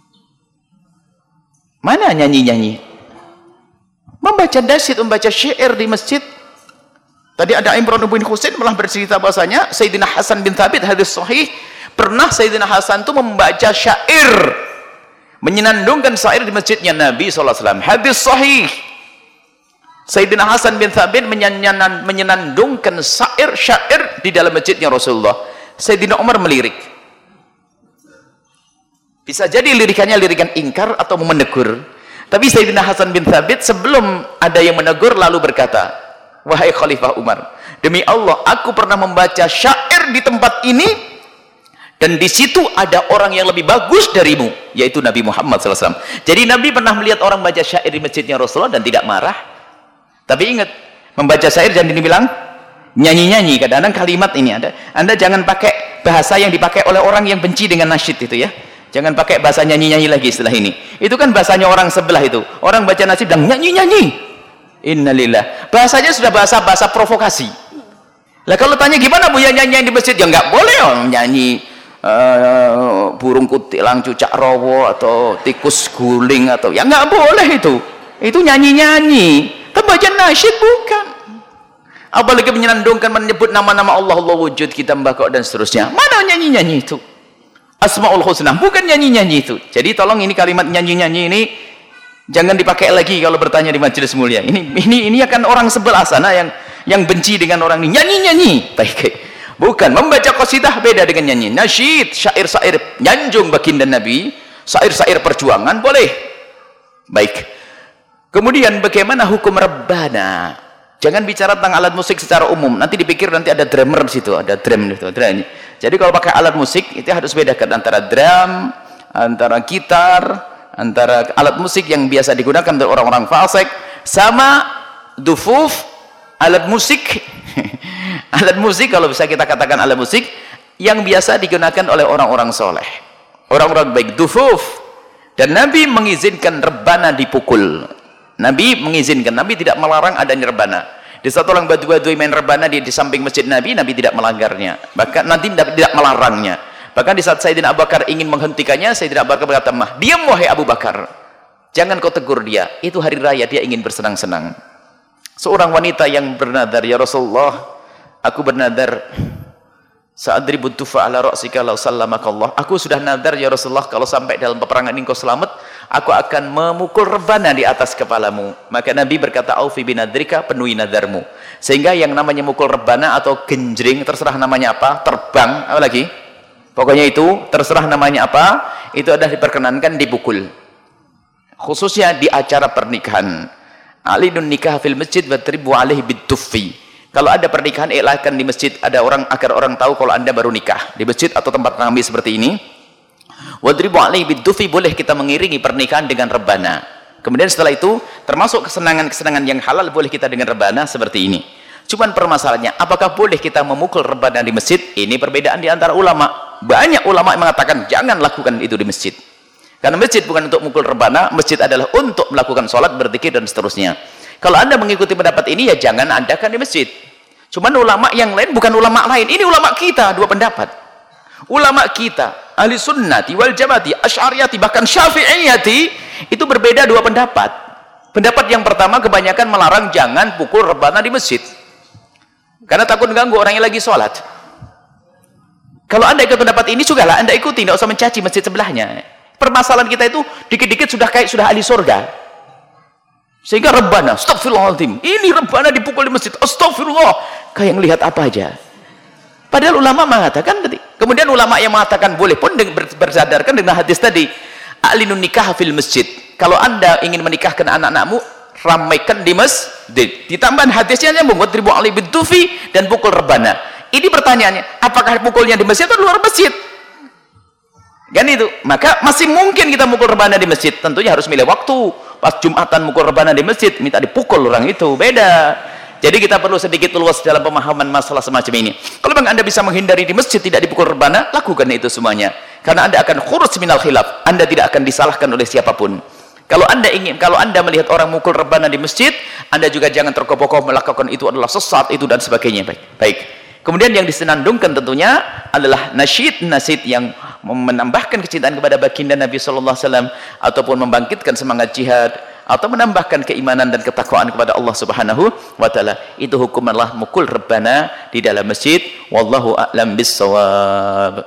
Mana nyanyi-nyanyi? Membaca nasyid, membaca syair di masjid. Tadi ada Imran bin Husain malah bercerita bahasanya Sayyidina Hasan bin Thabit, hadis sahih, pernah Sayyidina Hasan itu membaca syair, menyenandungkan syair di masjidnya Nabi shallallahu alaihi wasallam. Hadis sahih. Sayyidina Hasan bin Thabit menyenandungkan syair-syair di dalam masjidnya Rasulullah. Sayyidina Umar melirik. Bisa jadi lirikannya lirikan ingkar atau menegur. Tapi Sayyidina Hasan bin Thabit sebelum ada yang menegur lalu berkata, wahai Khalifah Umar, demi Allah aku pernah membaca syair di tempat ini dan di situ ada orang yang lebih bagus darimu, yaitu Nabi Muhammad shallallahu alaihi wasallam. Jadi Nabi pernah melihat orang baca syair di masjidnya Rasulullah dan tidak marah. Tapi ingat, membaca syair jangan dibilang nyanyi-nyanyi. Kadang-kadang kalimat ini ada. Anda jangan pakai bahasa yang dipakai oleh orang yang benci dengan nasyid itu ya. Jangan pakai bahasa nyanyi-nyanyi lagi setelah ini. Itu kan bahasanya orang sebelah itu. Orang baca nasyid dan nyanyi-nyanyi. Innalillah. Bahasanya sudah bahasa-bahasa provokasi. Lah kalau tanya gimana Bu ya nyanyi di masjid? Ya nggak boleh orang nyanyi uh, burung kutilang cucak rowo atau tikus guling atau ya nggak boleh itu. Itu nyanyi-nyanyi. Baca nasyid bukan. Apalagi menyenandungkan, menyebut nama-nama Allah, Allah wujud, kita mbakok dan seterusnya. Mana nyanyi-nyanyi itu? Asmaul Husna, bukan nyanyi-nyanyi itu. Jadi tolong ini kalimat nyanyi-nyanyi ini jangan dipakai lagi kalau bertanya di majelis mulia. Ini ini ini akan orang sebelah sana yang yang benci dengan orang ini nyanyi-nyanyi. Baik. Bukan, membaca qasidah beda dengan nyanyi. Nasyid, syair-syair nyanjung baginda Nabi, syair-syair perjuangan boleh. Baik. Kemudian bagaimana hukum rebana? Jangan bicara tentang alat musik secara umum. Nanti dipikir nanti ada drummer di situ, ada drum itu. Jadi kalau pakai alat musik itu harus bedakan antara drum, antara gitar, antara alat musik yang biasa digunakan oleh orang-orang fasik sama dufuf, alat musik. Alat musik kalau bisa kita katakan alat musik yang biasa digunakan oleh orang-orang soleh, orang-orang baik, dufuf. Dan Nabi mengizinkan rebana dipukul. Nabi mengizinkan, Nabi tidak melarang adanya rebana. Di satu orang badu-badu main rebana di, di samping masjid Nabi, Nabi tidak melanggarnya. Bahkan nanti tidak, tidak melarangnya. Bahkan di saat Sayyidina Abu Bakar ingin menghentikannya, Sayyidina Abu Bakar berkata, "Mah, diam wahai Abu Bakar. Jangan kau tegur dia. Itu hari raya, dia ingin bersenang-senang." Seorang wanita yang bernadar, "Ya Rasulullah, aku bernadar sa'adribut tufa ala ra'sika law sallamakallah." Aku sudah nadar ya Rasulullah, kalau sampai dalam peperangan ini kau selamat, aku akan memukul rebana di atas kepalamu. Maka Nabi berkata, "Aufi binadrika," penuhi nadarmu. Sehingga yang namanya mukul rebana atau genjring, terserah namanya apa, terbang, apa lagi? Pokoknya itu, terserah namanya apa, itu adalah diperkenankan dipukul. Khususnya di acara pernikahan. Alidun nikah fil masjid wa tribu alaihi biduffi. Kalau ada pernikahan, iklankan di masjid, ada orang agar orang tahu kalau Anda baru nikah di masjid atau tempat ramai seperti ini. Wadribu alaihi biddufi, boleh kita mengiringi pernikahan dengan rebana. Kemudian setelah itu termasuk kesenangan-kesenangan yang halal boleh kita dengan rebana seperti ini. Cuman permasalahannya, apakah boleh kita memukul rebana di masjid? Ini perbedaan di antara ulama. Banyak ulama yang mengatakan jangan lakukan itu di masjid. Karena masjid bukan untuk memukul rebana, masjid adalah untuk melakukan sholat, berzikir dan seterusnya. Kalau Anda mengikuti pendapat ini, ya jangan adakan di masjid. Cuman ulama yang lain bukan ulama lain. Ini ulama kita, dua pendapat. Ulama kita, ahli sunnati wal jamaati, asy'ariyati, bahkan syafi'iyati, itu berbeda dua pendapat. Pendapat yang pertama kebanyakan melarang jangan pukul rebana di masjid. Karena takut ganggu orang yang lagi sholat. Kalau anda ikut pendapat ini, sudahlah, anda ikuti, tidak usah mencaci masjid sebelahnya. Permasalahan kita itu, dikit-dikit sudah kayak sudah ahli surga. Sehingga rebana, astagfirullahaladzim, ini rebana dipukul di masjid, astagfirullah. Kayak ngelihat apa aja. Padahal ulama mengatakan tadi. Kemudian ulama yang mengatakan boleh pun bersadarkan dengan hadis tadi. A'linun nikah fil masjid. Kalau anda ingin menikahkan anak-anakmu, ramaikan di masjid. Ditambah hadisnya nyambung, wadribu ali bidufi, dan pukul rebana. Ini pertanyaannya, apakah pukulnya di masjid atau luar masjid? Kan itu. Maka masih mungkin kita mukul rebana di masjid. Tentunya harus milih waktu. Pas Jumatan mukul rebana di masjid, minta dipukul orang itu. Beda. Jadi kita perlu sedikit luas dalam pemahaman masalah semacam ini. Kalau memang anda bisa menghindari di masjid tidak dipukul rebana, lakukan itu semuanya. Karena anda akan khurus minal khilaf. Anda tidak akan disalahkan oleh siapapun. Kalau anda ingin, kalau anda melihat orang mukul rebana di masjid, anda juga jangan terkokoh-kokoh melakukan itu adalah sesat itu dan sebagainya. Baik. Baik. Kemudian yang disenandungkan tentunya adalah nasyid-nasyid yang menambahkan kecintaan kepada baginda Nabi sallallahu alaihi wasallam ataupun membangkitkan semangat jihad atau menambahkan keimanan dan ketakwaan kepada Allah Subhanahu wa taala. Itu hukumlah mukul rebana di dalam masjid. Wallahu a'lam bissawab.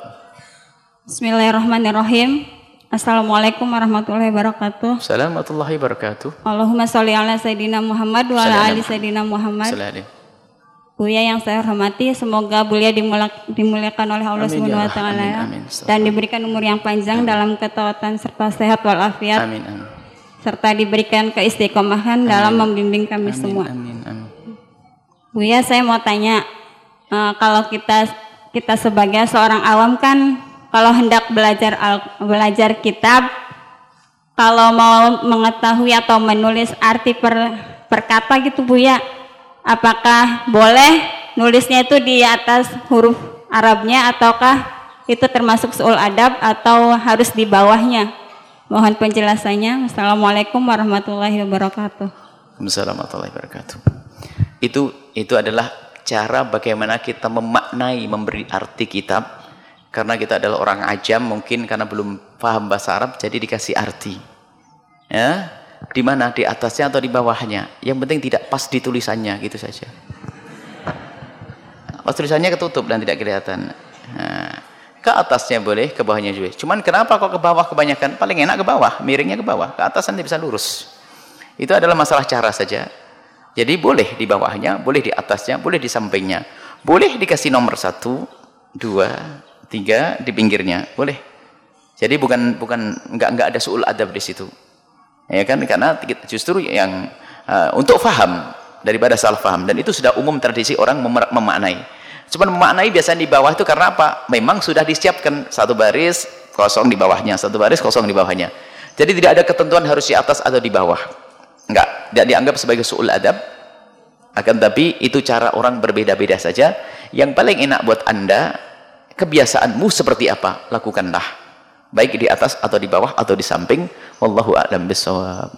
Bismillahirrahmanirrahim. Assalamualaikum warahmatullahi wabarakatuh. Assalamualaikum warahmatullahi wabarakatuh. Allahumma sholli ala sayyidina Muhammad wa ala ali sayyidina Muhammad. Salam. Buya yang saya hormati, semoga Buya dimuliakan oleh Allah Subhanahu wa taala dan diberikan umur yang panjang, amin, dalam ketaatan serta sehat walafiat. Amin, amin. Serta diberikan keistiqomahan dalam membimbing kami, amin, semua. Amin, amin. Buya, saya mau tanya, uh, kalau kita kita sebagai seorang awam kan, kalau hendak belajar belajar kitab, kalau mau mengetahui atau menulis arti per, per kata gitu Buya, apakah boleh nulisnya itu di atas huruf Arabnya ataukah itu termasuk su'ul adab atau harus di bawahnya? Mohon penjelasannya. Assalamualaikum warahmatullahi wabarakatuh. Waalaikumsalam warahmatullahi wabarakatuh. Itu itu adalah cara bagaimana kita memaknai, memberi arti kitab. Karena kita adalah orang ajam, mungkin karena belum paham bahasa Arab, jadi dikasih arti. Ya, di mana, di atasnya atau di bawahnya? Yang penting tidak pas di tulisannya, gitu saja. Pas tulisannya ketutup dan tidak kelihatan. Nah, ke atasnya boleh, ke bawahnya juga. Cuman kenapa kok ke bawah kebanyakan? Paling enak ke bawah, miringnya ke bawah. Ke atas nanti bisa lurus. Itu adalah masalah cara saja. Jadi boleh di bawahnya, boleh di atasnya, boleh di sampingnya. Boleh dikasih nomor satu, dua, tiga di pinggirnya, boleh. Jadi bukan bukan enggak enggak ada su'ul adab di situ. Ya kan, karena justru yang uh, untuk faham daripada salah faham, dan itu sudah umum tradisi orang mem memaknai. Cuma memaknai biasanya di bawah itu karena apa? Memang sudah disiapkan satu baris kosong di bawahnya, satu baris kosong di bawahnya. Jadi tidak ada ketentuan harus di atas atau di bawah. Enggak, tidak dianggap sebagai su'ul adab. Akan tapi itu cara orang berbeda-beda saja. Yang paling enak buat Anda, kebiasaanmu seperti apa, lakukanlah. Baik di atas atau di bawah atau di samping. Wallahu a'lam bishawab.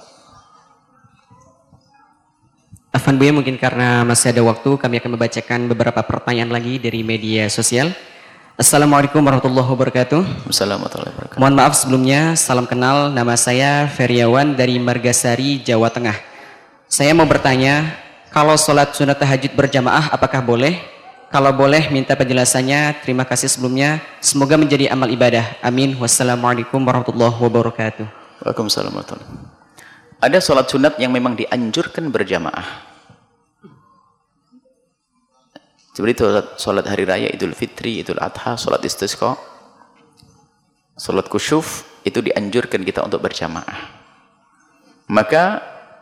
Afwan Buya, mungkin karena masih ada waktu, kami akan membacakan beberapa pertanyaan lagi dari media sosial. Assalamualaikum warahmatullahi wabarakatuh. Assalamualaikum warahmatullahi wabarakatuh. Mohon maaf sebelumnya, salam kenal, nama saya Feriawan dari Margasari, Jawa Tengah. Saya mau bertanya, kalau sholat sunat tahajud berjamaah apakah boleh? Kalau boleh, minta penjelasannya. Terima kasih sebelumnya. Semoga menjadi amal ibadah. Amin. Wassalamualaikum warahmatullahi wabarakatuh. Waalaikumsalam warahmatullahi wabarakatuh. Ada sholat sunat yang memang dianjurkan berjamaah. Seperti sholat hari raya, Idul Fitri, Idul Adha, sholat istisqa, sholat kusyuf, itu dianjurkan kita untuk berjamaah. Maka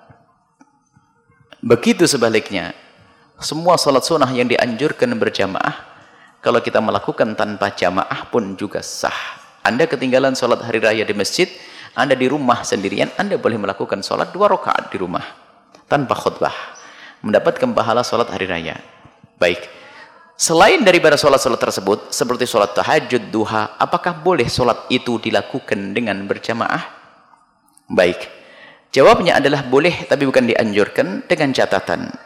begitu sebaliknya, semua sholat sunnah yang dianjurkan berjamaah, kalau kita melakukan tanpa jamaah pun juga sah. Anda ketinggalan sholat hari raya di masjid, Anda di rumah sendirian, Anda boleh melakukan sholat dua rakaat di rumah tanpa khutbah, mendapatkan pahala sholat hari raya. Baik, selain daripada sholat-sholat tersebut, seperti sholat tahajud, duha, apakah boleh sholat itu dilakukan dengan berjamaah? Baik, jawabnya adalah boleh, tapi bukan dianjurkan, dengan catatan.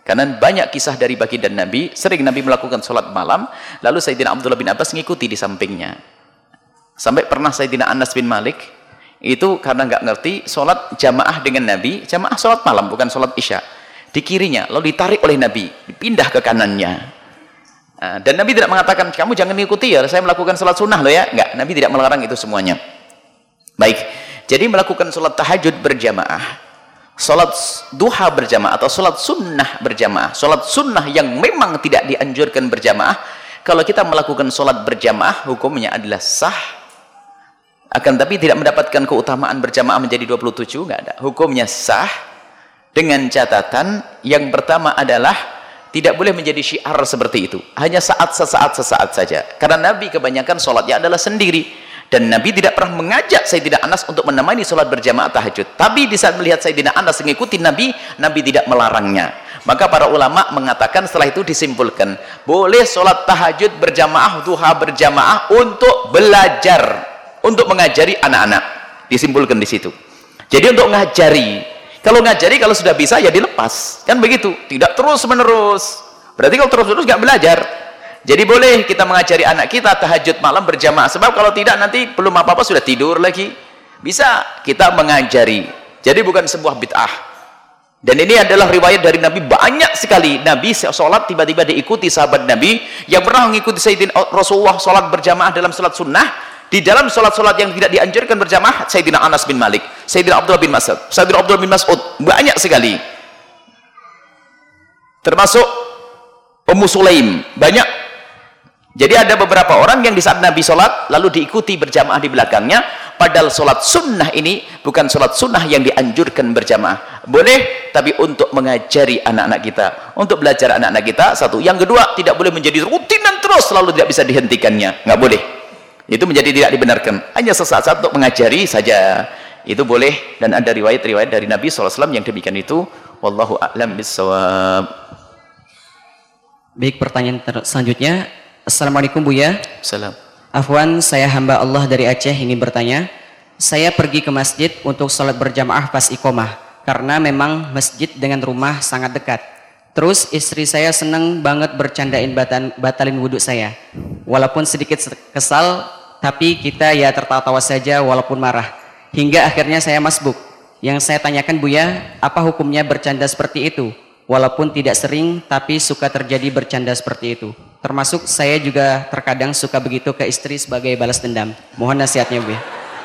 Karena banyak kisah dari baginda Nabi, sering Nabi melakukan sholat malam, lalu Sayyidina Abdullah bin Abbas ngikuti di sampingnya. Sampai pernah Sayyidina Anas bin Malik, itu karena nggak ngerti, sholat jamaah dengan Nabi, jamaah sholat malam, bukan sholat isya. Di kirinya, lalu ditarik oleh Nabi, dipindah ke kanannya. Dan Nabi tidak mengatakan, kamu jangan mengikuti ya, saya melakukan sholat sunnah loh ya. Nggak, Nabi tidak melarang itu semuanya. Baik, jadi melakukan sholat tahajud berjamaah, sholat duha berjamaah atau sholat sunnah berjamaah, sholat sunnah yang memang tidak dianjurkan berjamaah, kalau kita melakukan sholat berjamaah hukumnya adalah sah, akan tapi tidak mendapatkan keutamaan berjamaah menjadi dua puluh tujuh, nggak ada, hukumnya sah dengan catatan yang pertama adalah tidak boleh menjadi syiar seperti itu, hanya saat sesaat sesaat saja, karena Nabi kebanyakan sholatnya adalah sendiri. Dan Nabi tidak pernah mengajak Sayyidina Anas untuk menemani sholat berjamaah tahajud. Tapi di saat melihat Sayyidina Anas mengikuti Nabi, Nabi tidak melarangnya. Maka para ulama mengatakan setelah itu disimpulkan, boleh sholat tahajud berjamaah, duha berjamaah untuk belajar, untuk mengajari anak-anak. Disimpulkan di situ. Jadi untuk ngajari. Kalau ngajari, kalau sudah bisa ya dilepas. Kan begitu. Tidak terus-menerus. Berarti kalau terus-menerus nggak belajar. Jadi boleh kita mengajari anak kita tahajud malam berjamaah, sebab kalau tidak nanti belum apa-apa sudah tidur lagi. Bisa kita mengajari. Jadi bukan sebuah bid'ah. Dan ini adalah riwayat dari Nabi banyak sekali. Nabi sholat tiba-tiba diikuti sahabat Nabi yang pernah mengikuti Sayyidina Rasulullah sholat berjamaah dalam sholat sunnah. Di dalam sholat-sholat yang tidak dianjurkan berjamaah, Sayyidina Anas bin Malik, Sayyidina Abdullah bin Mas'ud, Sayyidina Abdullah bin Mas'ud, banyak sekali. Termasuk Ummu Sulaim, banyak. Jadi ada beberapa orang yang di saat Nabi sholat lalu diikuti berjamaah di belakangnya, padahal sholat sunnah ini bukan sholat sunnah yang dianjurkan berjamaah. Boleh, tapi untuk mengajari anak-anak kita, untuk belajar anak-anak kita, satu. Yang kedua, tidak boleh menjadi rutinan terus selalu tidak bisa dihentikannya, nggak boleh. Itu menjadi tidak dibenarkan, hanya sesaat-saat untuk mengajari saja, itu boleh. Dan ada riwayat-riwayat dari Nabi shallallahu alaihi wasallam yang demikian itu. Wallahu a'lam bissawab. Baik, pertanyaan selanjutnya. Assalamualaikum Buya. Salam. Afwan, saya hamba Allah dari Aceh ini bertanya. Saya pergi ke masjid untuk sholat berjamaah pas iqomah, karena memang masjid dengan rumah sangat dekat. Terus istri saya senang banget bercandain batan, batalin wudhu saya. Walaupun sedikit kesal, tapi kita ya tertawa-tawa saja walaupun marah. Hingga akhirnya saya masbuk. Yang saya tanyakan Buya, apa hukumnya bercanda seperti itu? Walaupun tidak sering, tapi suka terjadi bercanda seperti itu. Termasuk saya juga terkadang suka begitu ke istri sebagai balas dendam. Mohon nasihatnya Bu.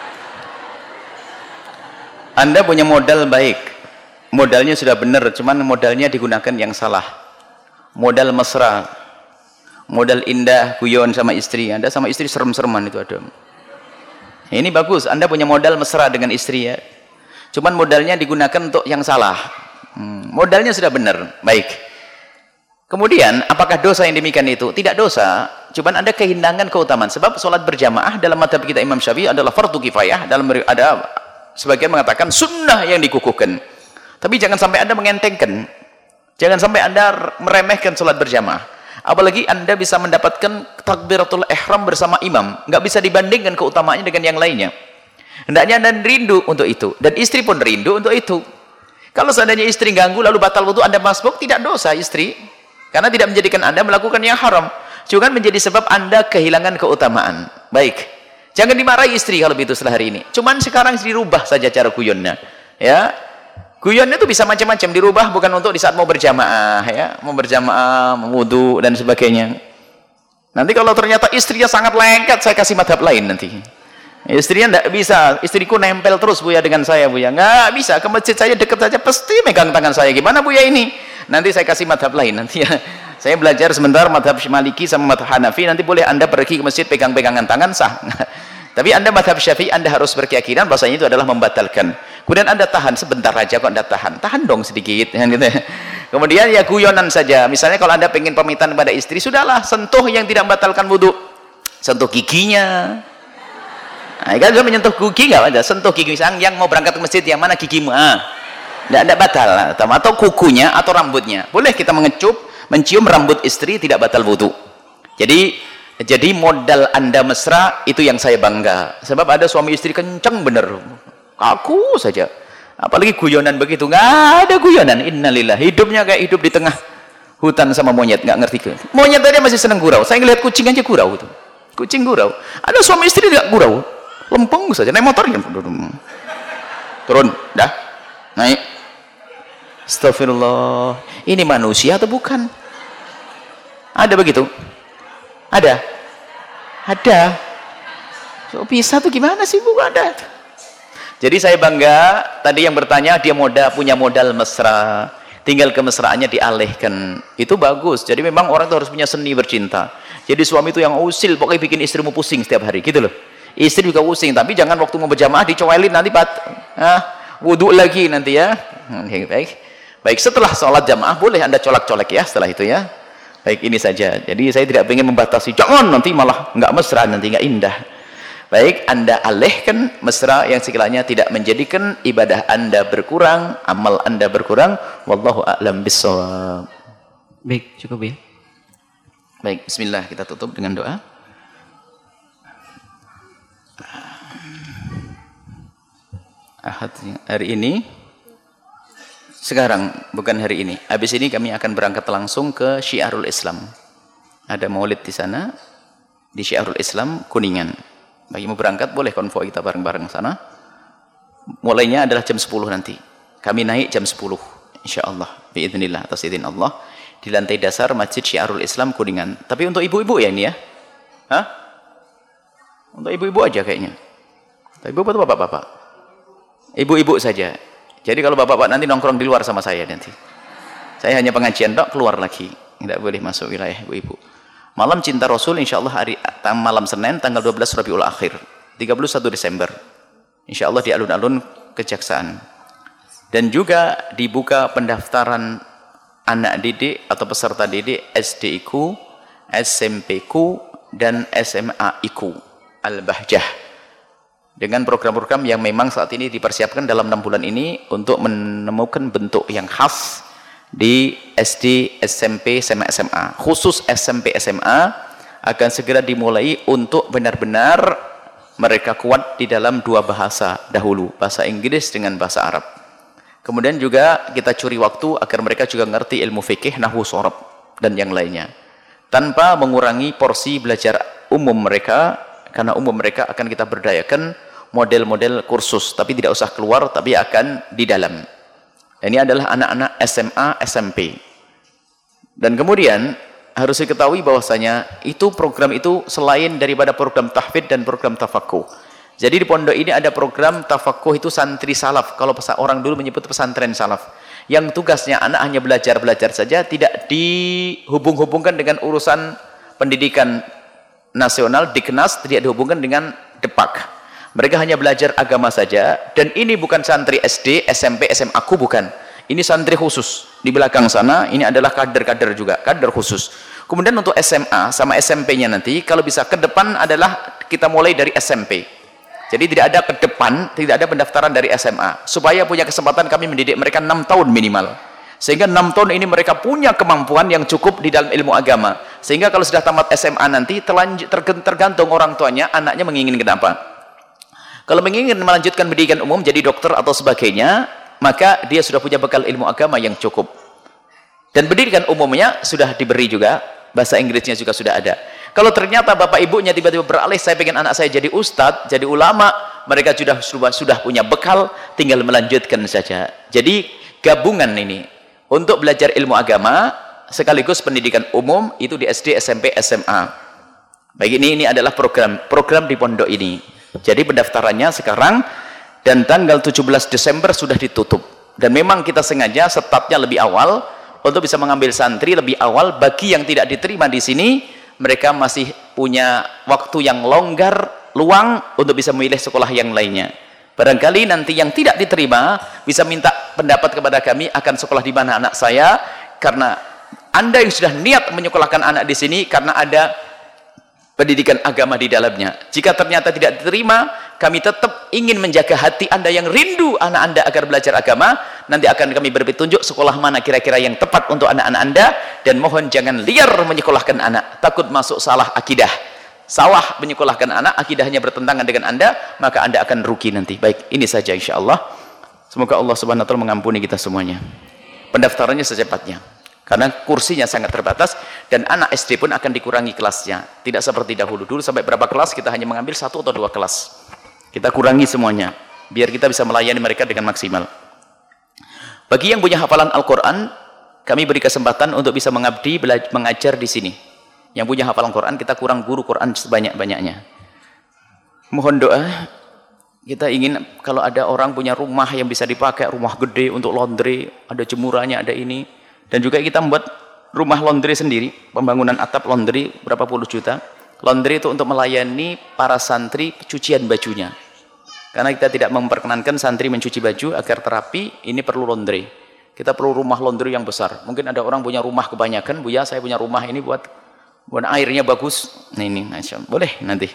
Anda punya modal baik, modalnya sudah benar, cuman modalnya digunakan yang salah. Modal mesra, modal indah, guyon sama istri. Anda sama istri serem-sereman itu ada. Ini bagus, Anda punya modal mesra dengan istri ya. Cuman modalnya digunakan untuk yang salah. Hmm, modalnya sudah benar, baik. Kemudian, apakah dosa yang demikian itu? Tidak dosa, cuman Anda kehilangan keutamaan. Sebab sholat berjamaah dalam mazhab kita Imam Syafi'i adalah fardu kifayah. Dalam ada sebagian mengatakan sunnah yang dikukuhkan. Tapi jangan sampai Anda mengentengkan. Jangan sampai Anda meremehkan sholat berjamaah. Apalagi Anda bisa mendapatkan takbiratul ihram bersama imam. Nggak bisa dibandingkan keutamaannya dengan yang lainnya. Hendaknya Anda rindu untuk itu. Dan istri pun rindu untuk itu. Kalau seandainya istri ganggu lalu batal wudu, Anda masbuk, tidak dosa istri. Karena tidak menjadikan Anda melakukan yang haram. Cuma menjadi sebab Anda kehilangan keutamaan. Baik. Jangan dimarahi istri kalau begitu setelah hari ini. Cuman sekarang dirubah saja cara guyonnya. Ya. Guyonnya itu bisa macam-macam dirubah, bukan untuk di saat mau berjamaah ya, mau berjamaah, mau wudu dan sebagainya. Nanti kalau ternyata istrinya sangat lengket, saya kasih madhab lain nanti. Istrinya tidak bisa, istriku nempel terus Buya dengan saya Buya. Nggak bisa, ke masjid saya dekat saja pasti megang tangan saya. Gimana Buya ini? Nanti saya kasih madhab lain nanti ya. Saya belajar sebentar madhab Maliki sama madhab Hanafi, nanti boleh Anda pergi ke masjid pegang-pegangan tangan sah. Tapi Anda madhab Syafi'i, Anda harus berkeyakinan bahwasanya itu adalah membatalkan. Kemudian Anda tahan sebentar aja kok Anda tahan. Tahan dong sedikit kan gitu. Kemudian ya guyonan saja. Misalnya kalau Anda pengen pamitan pada istri, sudahlah sentuh yang tidak membatalkan wudu. Sentuh giginya. Nah, kan sudah menyentuh gigi enggak ada, sentuh gigi sang yang mau berangkat ke masjid yang mana gigimu? Ah. Enggak ada batal atau kukunya atau rambutnya. Boleh kita mengecup, mencium rambut istri tidak batal wudu. Jadi jadi modal Anda mesra itu yang saya bangga. Sebab ada suami istri kencang bener. Kaku saja. Apalagi guyonan begitu. Enggak ada guyonan. Innalillah. Hidupnya kayak hidup di tengah Hutan sama monyet, nggak ngerti ke. Monyet tadi masih seneng gurau. Saya ngelihat kucing aja gurau itu. Kucing gurau. Ada suami istri tidak gurau. Lempeng saja, naik motor. Turun, dah. Naik. Astagfirullah. Ini manusia atau bukan? Ada begitu? Ada? Ada. So, bisa tuh gimana sih, Bu? Ada. Jadi saya bangga, tadi yang bertanya dia modal, punya modal mesra, tinggal kemesraannya dialihkan. Itu bagus. Jadi memang orang itu harus punya seni bercinta. Jadi suami itu yang usil, pokoknya bikin istrimu pusing setiap hari, gitu loh. Istri juga pusing, tapi jangan waktu mau berjamaah dicoelin nanti pat, ah, wudhu lagi nanti ya. Baik, baik. Setelah sholat jamaah boleh anda colak-colek ya. Setelah itu ya. Baik, ini saja. Jadi saya tidak ingin membatasi. Jangan nanti malah nggak mesra, nanti nggak indah. Baik, anda alihkan mesra yang sekiranya tidak menjadikan ibadah anda berkurang, amal anda berkurang. Wallahu a'lam bishawab. Baik, cukup ya. Baik, bismillah, kita tutup dengan doa. Ahad hari ini, sekarang bukan hari ini. Habis ini kami akan berangkat langsung ke Syiarul Islam. Ada maulid di sana, di Syiarul Islam Kuningan. Bagi mau berangkat boleh konvoi kita bareng-bareng sana. Mulainya adalah jam sepuluh nanti. Kami naik jam sepuluh, insya Allah, biidznillah, atas izin Allah, di lantai dasar Masjid Syiarul Islam Kuningan. Tapi untuk ibu-ibu ya ini ya? Hah? Untuk ibu-ibu aja kayaknya. Ibu atau bapak-bapak? Ibu-ibu saja. Jadi kalau bapak-bapak nanti nongkrong di luar sama saya nanti. Saya hanya pengajian dok, keluar lagi. Tidak boleh masuk wilayah ibu-ibu. Malam Cinta Rasul insya Allah hari malam Senin tanggal dua belas Rabiul Akhir tiga puluh satu Desember. Insya Allah di alun-alun Kejaksaan. Dan juga dibuka pendaftaran anak didik atau peserta didik S D I Ku, S M P Ku, dan S M A I Ku Al-Bahjah. Dengan program-program yang memang saat ini dipersiapkan dalam enam bulan ini untuk menemukan bentuk yang khas di S D, S M P, S M A, S M A. Khusus S M P, S M A akan segera dimulai untuk benar-benar mereka kuat di dalam dua bahasa dahulu, bahasa Inggris dengan bahasa Arab. Kemudian juga kita curi waktu agar mereka juga ngerti ilmu fikih, nahwu, shorab, dan yang lainnya. Tanpa mengurangi porsi belajar umum mereka, karena umum mereka akan kita berdayakan model-model kursus, tapi tidak usah keluar, tapi akan di dalam. Ini adalah anak-anak S M A, S M P. Dan kemudian harus diketahui bahwasanya itu program itu selain daripada program tahfidz dan program tafakuh. Jadi di pondok ini ada program tafakuh itu santri salaf. Kalau orang dulu menyebut pesantren salaf. Yang tugasnya anak hanya belajar-belajar saja, tidak dihubung-hubungkan dengan urusan pendidikan nasional, Diknas, tidak dihubungkan dengan Depak. Mereka hanya belajar agama saja, dan ini bukan santri S D, S M P, S M A ku, bukan. Ini santri khusus. Di belakang sana, ini adalah kader-kader juga, kader khusus. Kemudian untuk S M A sama S M P-nya nanti, kalau bisa ke depan adalah kita mulai dari S M P. Jadi tidak ada ke depan, tidak ada pendaftaran dari S M A. Supaya punya kesempatan kami mendidik mereka enam tahun minimal. Sehingga enam tahun ini mereka punya kemampuan yang cukup di dalam ilmu agama. Sehingga kalau sudah tamat S M A nanti, tergantung orang tuanya, anaknya menginginkan apa. Kalau menginginkan melanjutkan pendidikan umum, jadi dokter atau sebagainya, maka dia sudah punya bekal ilmu agama yang cukup. Dan pendidikan umumnya sudah diberi juga, bahasa Inggrisnya juga sudah ada. Kalau ternyata bapak ibunya tiba-tiba beralih, saya pengen anak saya jadi ustadz, jadi ulama, mereka sudah sudah punya bekal, tinggal melanjutkan saja. Jadi gabungan ini untuk belajar ilmu agama sekaligus pendidikan umum itu di S D, S M P, S M A. Baik, ini ini adalah program program di pondok ini. Jadi pendaftarannya sekarang dan tanggal tujuh belas Desember sudah ditutup. Dan memang kita sengaja startnya lebih awal untuk bisa mengambil santri lebih awal. Bagi yang tidak diterima di sini, mereka masih punya waktu yang longgar, luang untuk bisa memilih sekolah yang lainnya. Barangkali nanti yang tidak diterima bisa minta pendapat kepada kami akan sekolah di mana anak saya, karena Anda yang sudah niat menyekolahkan anak di sini karena ada pendidikan agama di dalamnya. Jika ternyata tidak diterima, kami tetap ingin menjaga hati Anda yang rindu anak Anda agar belajar agama. Nanti akan kami beri petunjuk sekolah mana kira-kira yang tepat untuk anak-anak Anda, dan mohon jangan liar menyekolahkan anak, takut masuk salah akidah. Salah menyekolahkan anak, akidahnya bertentangan dengan Anda, maka Anda akan rugi nanti. Baik, ini saja insya Allah. Semoga Allah Subhanahu wa taala mengampuni kita semuanya. Pendaftarannya secepatnya. Karena kursinya sangat terbatas dan anak S D pun akan dikurangi kelasnya. Tidak seperti dahulu. Dulu sampai berapa kelas kita hanya mengambil satu atau dua kelas. Kita kurangi semuanya biar kita bisa melayani mereka dengan maksimal. Bagi yang punya hafalan Al-Qur'an, kami beri kesempatan untuk bisa mengabdi mengajar di sini. Yang punya hafalan Quran, kita kurang guru Quran sebanyak-banyaknya. Mohon doa. Kita ingin kalau ada orang punya rumah yang bisa dipakai, rumah gede untuk laundry, ada jemurannya, ada ini. Dan juga kita membuat rumah laundry sendiri, pembangunan atap laundry berapa puluh juta. Laundry itu untuk melayani para santri cucian bajunya. Karena kita tidak memperkenankan santri mencuci baju agar terapi, ini perlu laundry. Kita perlu rumah laundry yang besar. Mungkin ada orang punya rumah kebanyakan, Buya saya punya rumah ini buat buat airnya bagus. Nah ini, boleh nanti.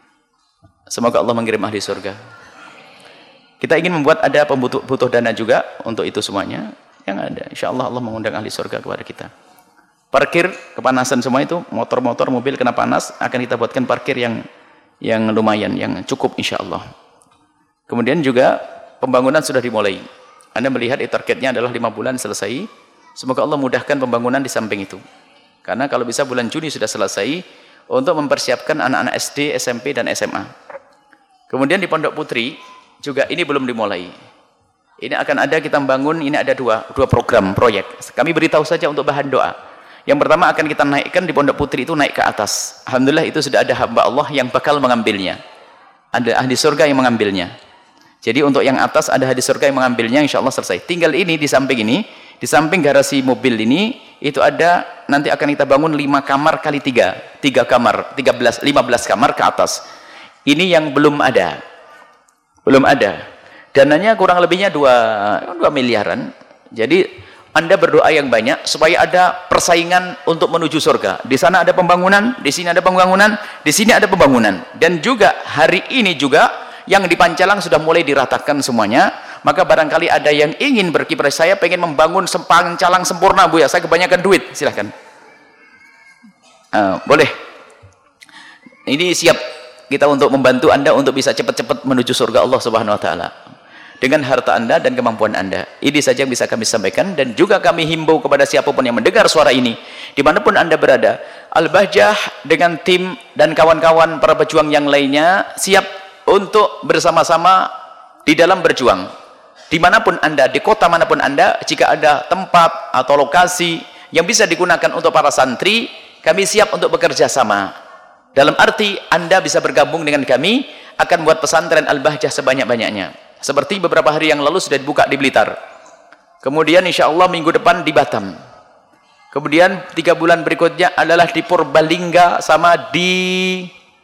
Semoga Allah mengirim ahli surga. Kita ingin membuat ada pembutuh butuh dana juga untuk itu semuanya. Yang ada, insya Allah Allah mengundang ahli surga kepada kita. Parkir kepanasan semua itu, motor-motor, mobil kena panas, akan kita buatkan parkir yang yang lumayan, yang cukup insya Allah. Kemudian juga pembangunan sudah dimulai. Anda melihat eh, targetnya adalah lima bulan selesai. Semoga Allah mudahkan pembangunan di samping itu. Karena kalau bisa bulan Juni sudah selesai untuk mempersiapkan anak-anak S D, S M P dan S M A. Kemudian di Pondok Putri juga ini belum dimulai. Ini akan ada kita membangun, ini ada dua, dua program, proyek. Kami beritahu saja untuk bahan doa. Yang pertama akan kita naikkan di Pondok Putri itu naik ke atas. Alhamdulillah itu sudah ada hamba Allah yang bakal mengambilnya. Ada ahli surga yang mengambilnya. Jadi untuk yang atas ada ahli surga yang mengambilnya, insya Allah selesai. Tinggal ini di samping ini, di samping garasi mobil ini, itu ada, nanti akan kita bangun lima kamar kali tiga. Tiga kamar, tiga belas, lima belas kamar ke atas. Ini yang belum ada. Belum ada. Dananya kurang lebihnya dua miliaran. Jadi Anda berdoa yang banyak supaya ada persaingan untuk menuju surga. Di sana ada pembangunan, di sini ada pembangunan, di sini ada pembangunan. Dan juga hari ini juga yang di Pancalang sudah mulai diratakan semuanya. Maka barangkali ada yang ingin berkiprah, saya pengen membangun Pancalang sempurna Bu ya, saya kebanyakan duit, silahkan. Uh, boleh. Ini siap kita untuk membantu Anda untuk bisa cepat-cepat menuju surga Allah Subhanahu wa taala. Dengan harta Anda dan kemampuan Anda. Ini saja yang bisa kami sampaikan, dan juga kami himbau kepada siapapun yang mendengar suara ini, dimanapun Anda berada, Al-Bahjah dengan tim dan kawan-kawan para pejuang yang lainnya siap untuk bersama-sama di dalam berjuang. Dimanapun Anda, di kota manapun Anda, jika ada tempat atau lokasi yang bisa digunakan untuk para santri, kami siap untuk bekerja sama. Dalam arti Anda bisa bergabung dengan kami, akan buat pesantren Al-Bahjah sebanyak-banyaknya. Seperti beberapa hari yang lalu sudah dibuka di Blitar. Kemudian insya Allah minggu depan di Batam. Kemudian tiga bulan berikutnya adalah di Purbalingga sama di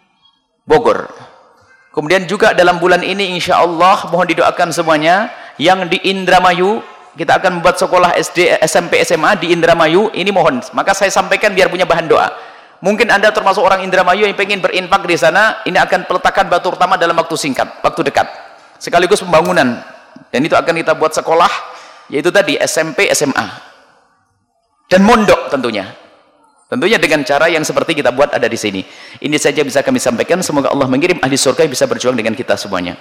Bogor. Kemudian juga dalam bulan ini insya Allah mohon didoakan semuanya, yang di Indramayu kita akan membuat sekolah S D, S M P, S M A di Indramayu. Ini mohon, maka saya sampaikan biar punya bahan doa. Mungkin Anda termasuk orang Indramayu yang ingin berinfak di sana. Ini akan peletakan batu pertama dalam waktu singkat, waktu dekat, sekaligus pembangunan. Dan itu akan kita buat sekolah, yaitu tadi S M P, S M A dan mondok tentunya. Tentunya dengan cara yang seperti kita buat ada di sini. Ini saja bisa kami sampaikan. Semoga Allah mengirim ahli surga yang bisa berjuang dengan kita semuanya.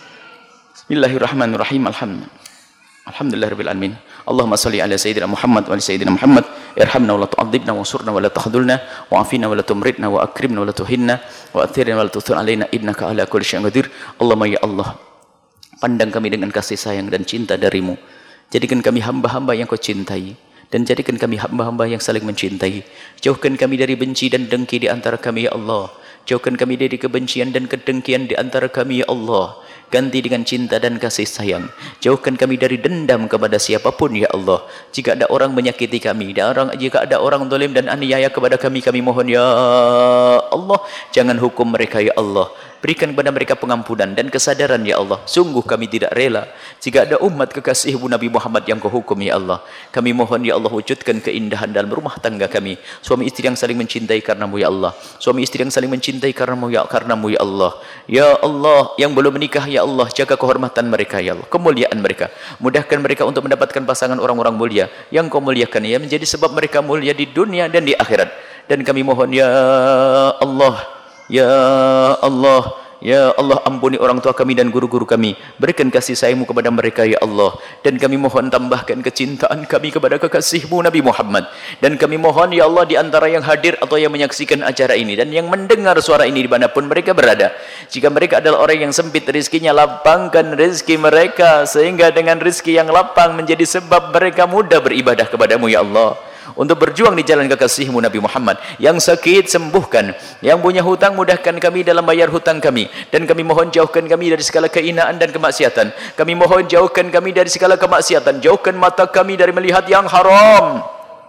Bismillahirrahmanirrahim. Alhamdulillah. Alhamdulillahirabbil alamin. Allahumma shalli ala sayyidina Muhammad wa ala sayyidina Muhammad. Irhamna wa la tu'adzibna wa surna wa la tahdhulna wa afina wa la tumritna wa akrimna wa la tuhinna wa athirna wa la tuthun alaina innaka ala kulli syai'in qadir. Allahumma ya Allah, pandang kami dengan kasih sayang dan cinta darimu. Jadikan kami hamba-hamba yang kau cintai, dan jadikan kami hamba-hamba yang saling mencintai. Jauhkan kami dari benci dan dengki di antara kami ya Allah. Jauhkan kami dari kebencian dan kedengkian di antara kami ya Allah. Ganti dengan cinta dan kasih sayang. Jauhkan kami dari dendam kepada siapapun ya Allah. Jika ada orang menyakiti kami, dan orang, jika ada orang zalim dan aniaya kepada kami, kami mohon ya Allah, jangan hukum mereka ya Allah. Berikan kepada mereka pengampunan dan kesadaran ya Allah. Sungguh kami tidak rela jika ada umat kekasihmu Nabi Muhammad yang kau hukum ya Allah. Kami mohon ya Allah, wujudkan keindahan dalam rumah tangga kami. Suami istri yang saling mencintai karenamu ya Allah. Suami istri yang saling mencintai karenamu ya, karenamu ya Allah. Ya Allah, yang belum menikah ya Allah, jaga kehormatan mereka ya Allah, kemuliaan mereka. Mudahkan mereka untuk mendapatkan pasangan orang-orang mulia yang kau muliakan, ya, menjadi sebab mereka mulia di dunia dan di akhirat. Dan kami mohon ya Allah, ya Allah, Ya Allah, ampuni orang tua kami dan guru-guru kami. Berikan kasih sayang-Mu kepada mereka ya Allah. Dan kami mohon tambahkan kecintaan kami kepada kekasih-Mu Nabi Muhammad. Dan kami mohon ya Allah, di antara yang hadir atau yang menyaksikan acara ini dan yang mendengar suara ini dimanapun mereka berada, jika mereka adalah orang yang sempit rezekinya, lapangkan rezeki mereka sehingga dengan rezeki yang lapang menjadi sebab mereka mudah beribadah kepadamu ya Allah, untuk berjuang di jalan kekasih-Mu Nabi Muhammad. Yang sakit sembuhkan, yang punya hutang mudahkan kami dalam bayar hutang kami, dan kami mohon jauhkan kami dari segala kehinaan dan kemaksiatan. Kami mohon jauhkan kami dari segala kemaksiatan, jauhkan mata kami dari melihat yang haram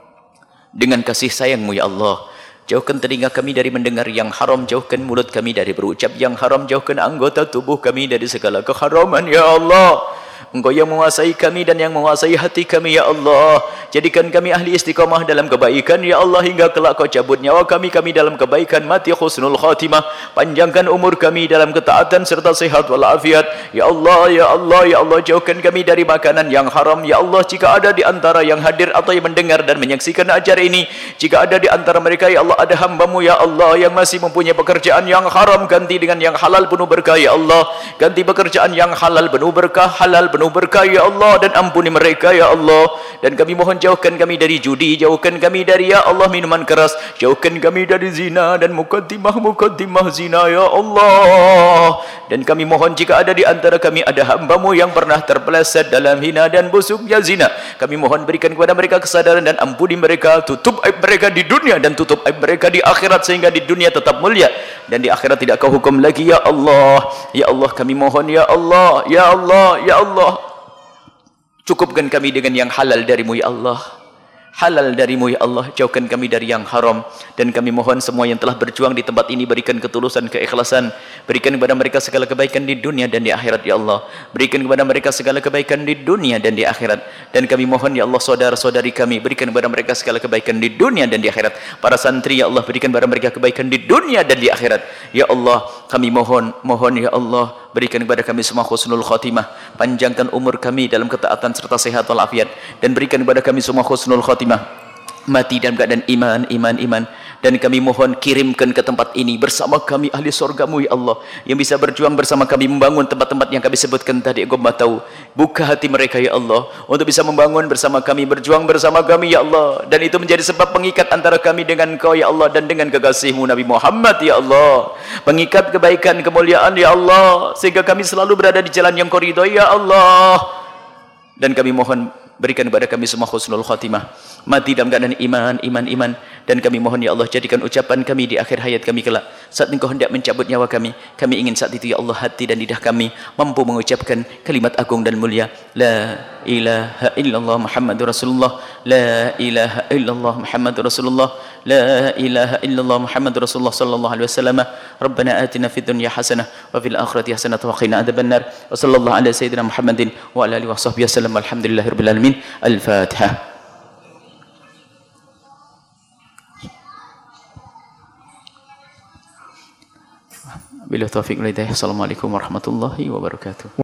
dengan kasih sayang-Mu ya Allah. Jauhkan telinga kami dari mendengar yang haram, jauhkan mulut kami dari berucap yang haram, jauhkan anggota tubuh kami dari segala keharaman ya Allah. Engkau yang menguasai kami dan yang menguasai hati kami ya Allah. Jadikan kami ahli istiqamah dalam kebaikan ya Allah, hingga kelak Kau cabut nyawa kami, kami dalam kebaikan mati husnul khatimah. Panjangkan umur kami dalam ketaatan serta sehat walafiat ya Allah, ya Allah, ya Allah. Jauhkan kami dari makanan yang haram ya Allah. Jika ada di antara yang hadir atau yang mendengar dan menyaksikan acara ini, jika ada di antara mereka ya Allah ada hamba-Mu ya Allah yang masih mempunyai pekerjaan yang haram, ganti dengan yang halal penuh berkah ya Allah. Ganti pekerjaan yang halal penuh berkah, halal penuh berkah ya Allah, dan ampuni mereka ya Allah. Dan kami mohon jauhkan kami dari judi, jauhkan kami dari ya Allah minuman keras, jauhkan kami dari zina dan mukaddimah-mukaddimah zina ya Allah. Dan kami mohon jika ada di antara kami ada hamba-Mu yang pernah terpeleset dalam hina dan busuknya zina, kami mohon berikan kepada mereka kesadaran dan ampuni mereka, tutup aib mereka di dunia dan tutup aib mereka di akhirat, sehingga di dunia tetap mulia dan di akhirat tidak Kau hukum lagi ya Allah. Ya Allah, kami mohon ya Allah, ya Allah, ya Allah, cukupkan kami dengan yang halal dari-Mu ya Allah, halal dari-Mu ya Allah. Jauhkan kami dari yang haram. Dan kami mohon semua yang telah berjuang di tempat ini, berikan ketulusan, keikhlasan. Berikan kepada mereka segala kebaikan di dunia dan di akhirat ya Allah. Berikan kepada mereka segala kebaikan di dunia dan di akhirat. Dan kami mohon ya Allah, saudara-saudari kami, berikan kepada mereka segala kebaikan di dunia dan di akhirat. Para santri ya Allah, berikan kepada mereka kebaikan di dunia dan di akhirat ya Allah. Kami mohon, mohon ya Allah, berikan kepada kami semua husnul khatimah. Panjangkan umur kami dalam ketaatan serta sehat walafiat. Dan berikan kepada kami semua husnul khatimah, mati dalam keadaan iman, iman, iman. Dan kami mohon kirimkan ke tempat ini bersama kami ahli surga-Mu ya Allah, yang bisa berjuang bersama kami membangun tempat-tempat yang kami sebutkan tadi. Engkau Maha tahu. Buka hati mereka ya Allah untuk bisa membangun bersama kami, berjuang bersama kami ya Allah. Dan itu menjadi sebab pengikat antara kami dengan Kau ya Allah, dan dengan kekasih-Mu Nabi Muhammad ya Allah. Pengikat kebaikan, kemuliaan ya Allah, sehingga kami selalu berada di jalan yang Kau ridhoi ya Allah. Dan kami mohon berikan kepada kami semua husnul khatimah, mati dalam keadaan iman, iman, iman. Dan kami mohon ya Allah, jadikan ucapan kami di akhir hayat kami kelak, saat Engkau hendak mencabut nyawa kami, kami ingin saat itu ya Allah hati dan lidah kami mampu mengucapkan kalimat agung dan mulia, la ilaha illallah Muhammadur Rasulullah, la ilaha illallah Muhammadur Rasulullah, la ilaha illallah Muhammadur Rasulullah sallallahu alaihi wasallam. Rabbana atina fid dunya hasanah wa fil akhirati hasanah wa qina adzabannar. Wa sallallahu ala sayyidina Muhammadin wa ala alihi washabbihi wasallam. Alhamdulillahirabbil alamin. Al-Fatihah. Bila taufiq wal hidayah. Assalamualaikum warahmatullahi wabarakatuh.